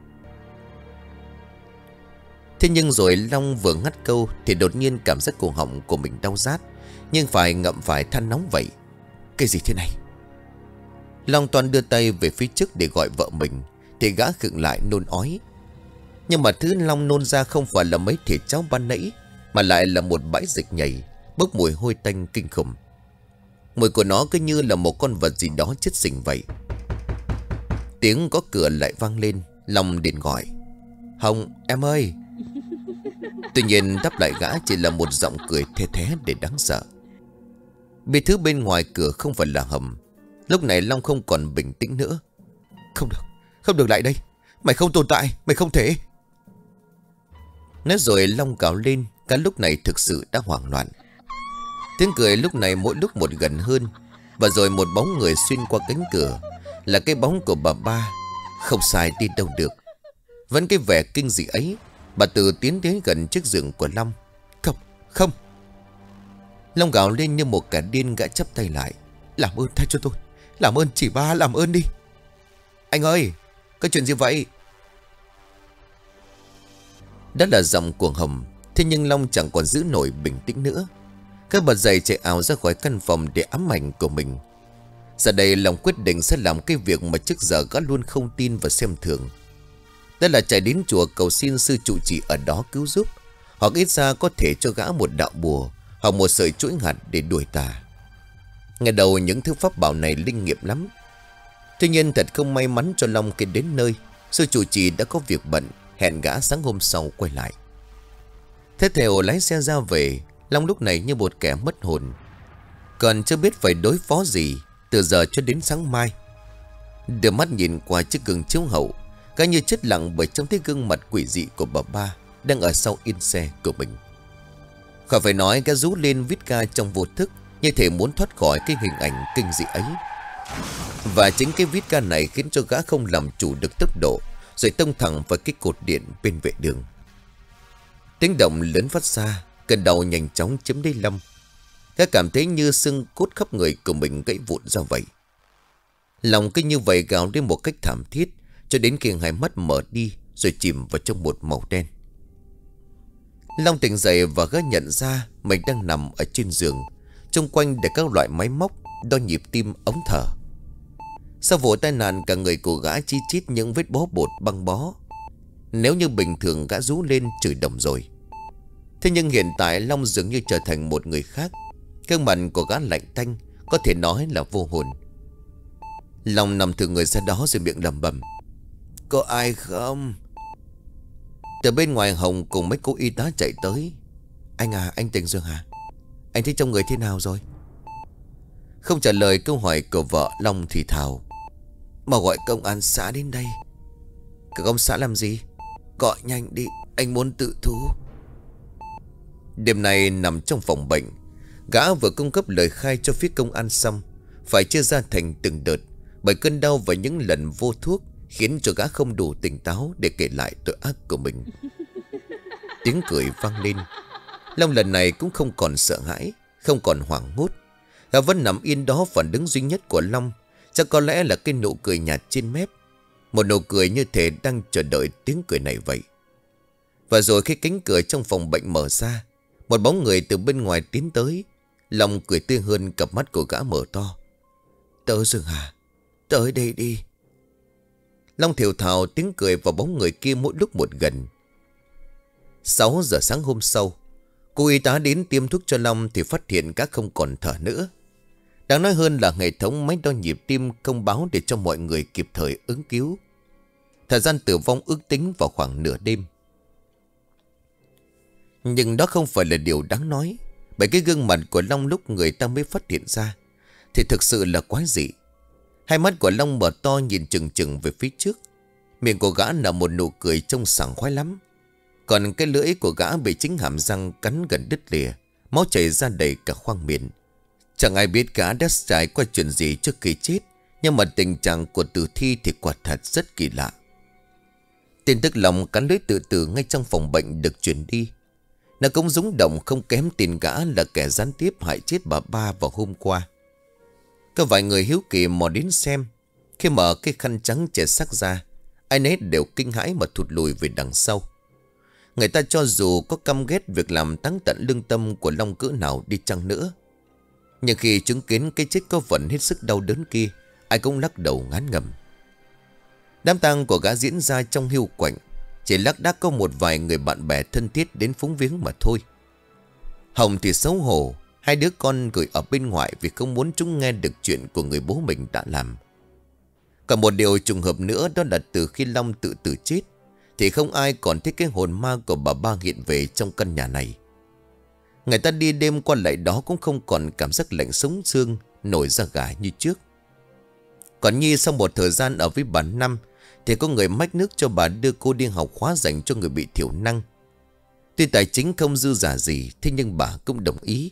Thế nhưng rồi Long vừa ngắt câu thì đột nhiên cảm giác cổ họng của mình đau rát, nhưng phải ngậm phải than nóng vậy. Cái gì thế này? Long toàn đưa tay về phía trước để gọi vợ mình thì gã khựng lại nôn ói. Nhưng mà thứ Long nôn ra không phải là mấy thìa cháo ban nãy, mà lại là một bãi dịch nhầy, bốc mùi hôi tanh kinh khủng. Mùi của nó cứ như là một con vật gì đó chết xình vậy. Tiếng có cửa lại vang lên. Long điện gọi. Hồng, em ơi. Tuy nhiên đáp lại gã chỉ là một giọng cười the thé để đáng sợ. Biết thứ bên ngoài cửa không phải là Hồng. Lúc này Long không còn bình tĩnh nữa. Không được, không được lại đây. Mày không tồn tại, mày không thể. Nói rồi Long gào lên. Cả lúc này thực sự đã hoảng loạn. Tiếng cười lúc này mỗi lúc một gần hơn. Và rồi một bóng người xuyên qua cánh cửa. Là cái bóng của bà ba. Không sai đi đâu được. Vẫn cái vẻ kinh dị ấy. Bà Từ tiến đến gần chiếc giường của Long. Không, không. Long gào lên như một kẻ điên, gã chắp tay lại. Làm ơn tha cho tôi. Làm ơn chị ba, làm ơn đi. Anh ơi, có chuyện gì vậy? Đó là giọng của Hồng. Thế nhưng Long chẳng còn giữ nổi bình tĩnh nữa. Các bật dậy chạy ảo ra khỏi căn phòng để ám ảnh của mình. Giờ đây Long quyết định sẽ làm cái việc mà trước giờ gã luôn không tin và xem thường. Đó là chạy đến chùa cầu xin sư trụ trì ở đó cứu giúp, hoặc ít ra có thể cho gã một đạo bùa hoặc một sợi chuỗi hạt để đuổi tà. Ngày đầu những thứ pháp bảo này linh nghiệm lắm. Tuy nhiên thật không may mắn cho Long khi đến nơi, sư trụ trì đã có việc bận, hẹn gã sáng hôm sau quay lại. Thế theo lái xe ra về, Long lúc này như một kẻ mất hồn, còn chưa biết phải đối phó gì từ giờ cho đến sáng mai. Đưa mắt nhìn qua chiếc gương chiếu hậu, gã như chết lặng bởi trông thấy gương mặt quỷ dị của bà ba đang ở sau yên xe của mình. Khỏi phải nói, gã rú lên vít ga trong vô thức, như thể muốn thoát khỏi cái hình ảnh kinh dị ấy. Và chính cái vít ga này khiến cho gã không làm chủ được tốc độ, rồi tông thẳng vào cái cột điện bên vệ đường. Tiếng động lớn phát ra, cơn đau nhanh chóng chiếm lấy Long. Gã cảm thấy như xương cốt khắp người của mình gãy vụn ra vậy. Lòng cứ như vậy gào lên một cách thảm thiết, cho đến khi hai mắt mở đi rồi chìm vào trong một màu đen. Long tỉnh dậy và gã nhận ra mình đang nằm ở trên giường, xung quanh để các loại máy móc đo nhịp tim, ống thở. Sau vụ tai nạn, cả người của gã chi chít những vết bó bột băng bó. Nếu như bình thường gã rú lên chửi đồng rồi. Thế nhưng hiện tại Long dường như trở thành một người khác. Gương mặt của gã lạnh tanh, có thể nói là vô hồn. Long nằm thử người ra đó rồi miệng lẩm bẩm: "Có ai không?" Từ bên ngoài Hồng cùng mấy cô y tá chạy tới. "Anh à, anh tỉnh rồi hả? Anh thấy trong người thế nào rồi?" Không trả lời câu hỏi của vợ, Long thì thào: "Mà gọi công an xã đến đây." "Cả công xã làm gì?" "Gọi nhanh đi, anh muốn tự thú." Đêm nay nằm trong phòng bệnh, gã vừa cung cấp lời khai cho phía công an xong, phải chia ra thành từng đợt, bởi cơn đau và những lần vô thuốc khiến cho gã không đủ tỉnh táo để kể lại tội ác của mình. Tiếng cười vang lên. Long lần này cũng không còn sợ hãi, không còn hoảng hốt. Gã vẫn nằm yên đó. Phản ứng duy nhất của Long chắc có lẽ là cái nụ cười nhạt trên mép, một nụ cười như thể đang chờ đợi tiếng cười này vậy. Và rồi khi cánh cửa trong phòng bệnh mở ra, một bóng người từ bên ngoài tiến tới. Long cười tươi hơn, cặp mắt của gã mở to. "Tớ rồi hả? Tới đây đi." Long thều thào tiếng cười vào bóng người kia mỗi lúc một gần. Sáu giờ sáng hôm sau, cô y tá đến tiêm thuốc cho Long thì phát hiện gã không còn thở nữa. Đáng nói hơn là hệ thống máy đo nhịp tim thông báo để cho mọi người kịp thời ứng cứu. Thời gian tử vong ước tính vào khoảng nửa đêm. Nhưng đó không phải là điều đáng nói, bởi cái gương mặt của Long lúc người ta mới phát hiện ra thì thực sự là quái dị. Hai mắt của Long mở to nhìn chừng chừng về phía trước. Miệng của gã là một nụ cười trông sảng khoái lắm. Còn cái lưỡi của gã bị chính hàm răng cắn gần đứt lìa, máu chảy ra đầy cả khoang miệng. Chẳng ai biết gã đã trải qua chuyện gì trước khi chết, nhưng mà tình trạng của tử thi thì quả thật rất kỳ lạ. Tin tức Long cắn lưỡi tự tử ngay trong phòng bệnh được truyền đi. Nó cũng rung động không kém tin gã là kẻ gián tiếp hại chết bà ba vào hôm qua. Có vài người hiếu kỳ mò đến xem. Khi mở cái khăn trắng che xác ra, ai nấy đều kinh hãi mà thụt lùi về đằng sau. Người ta cho dù có căm ghét việc làm táng tận lương tâm của Long cỡ nào đi chăng nữa, nhưng khi chứng kiến cái chết có phần hết sức đau đớn kia, ai cũng lắc đầu ngán ngẩm. Đám tang của gã diễn ra trong hiu quạnh, chỉ lác đác có một vài người bạn bè thân thiết đến phúng viếng mà thôi. Hồng thì xấu hổ, hai đứa con gửi ở bên ngoài vì không muốn chúng nghe được chuyện của người bố mình đã làm. Còn một điều trùng hợp nữa, đó là từ khi Long tự tử chết thì không ai còn thấy cái hồn ma của bà ba hiện về trong căn nhà này. Người ta đi đêm qua lại đó cũng không còn cảm giác lạnh sống xương, nổi da gà như trước. Còn Nhi sau một thời gian ở với bà Năm thì có người mách nước cho bà đưa cô đi học khóa dành cho người bị thiểu năng. Tuy tài chính không dư giả gì, thế nhưng bà cũng đồng ý.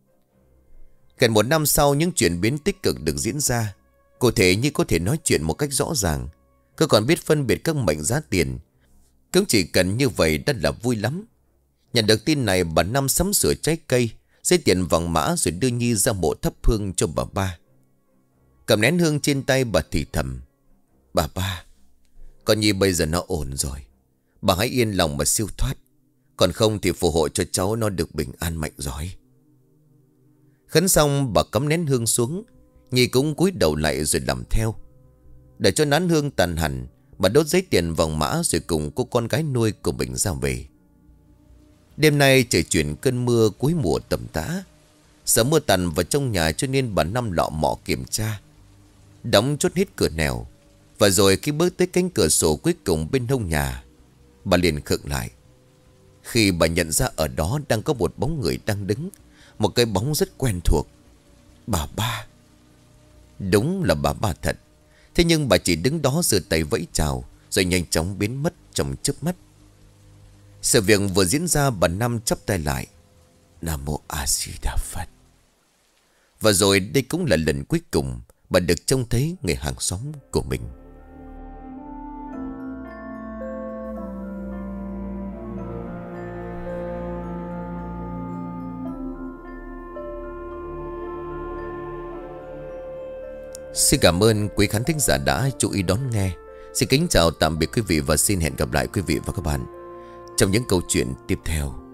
Gần một năm sau, những chuyển biến tích cực được diễn ra. Cụ thể như có thể nói chuyện một cách rõ ràng, cô còn biết phân biệt các mệnh giá tiền. Cũng chỉ cần như vậy đã là vui lắm. Nhận được tin này, bà Năm sắm sửa trái cây, giấy tiền vàng mã rồi đưa Nhi ra mộ thắp hương cho bà ba. Cầm nén hương trên tay, bà thì thầm: "Bà ba, con Nhi bây giờ nó ổn rồi. Bà hãy yên lòng mà siêu thoát. Còn không thì phù hộ cho cháu nó được bình an mạnh giỏi." Khấn xong, bà cắm nén hương xuống. Nhi cũng cúi đầu lại rồi làm theo. Để cho nén hương tàn hẳn, bà đốt giấy tiền vàng mã rồi cùng cô con gái nuôi của mình ra về. Đêm nay trời chuyển cơn mưa cuối mùa tầm tã. Sợ mưa tàn vào trong nhà cho nên bà Năm lọ mọ kiểm tra, đóng chốt hết cửa nẻo. Và rồi khi bước tới cánh cửa sổ cuối cùng bên hông nhà, bà liền khựng lại. Khi bà nhận ra ở đó đang có một bóng người đang đứng, một cái bóng rất quen thuộc. Bà ba. Đúng là bà ba thật. Thế nhưng bà chỉ đứng đó giơ tay vẫy chào rồi nhanh chóng biến mất trong chớp mắt. Sự việc vừa diễn ra, bà Năm chắp tay lại: "Nam mô A Di Đà Phật." Và rồi đây cũng là lần cuối cùng bà được trông thấy người hàng xóm của mình. Xin cảm ơn quý khán thính giả đã chú ý đón nghe. Xin kính chào tạm biệt quý vị và xin hẹn gặp lại quý vị và các bạn trong những câu chuyện tiếp theo.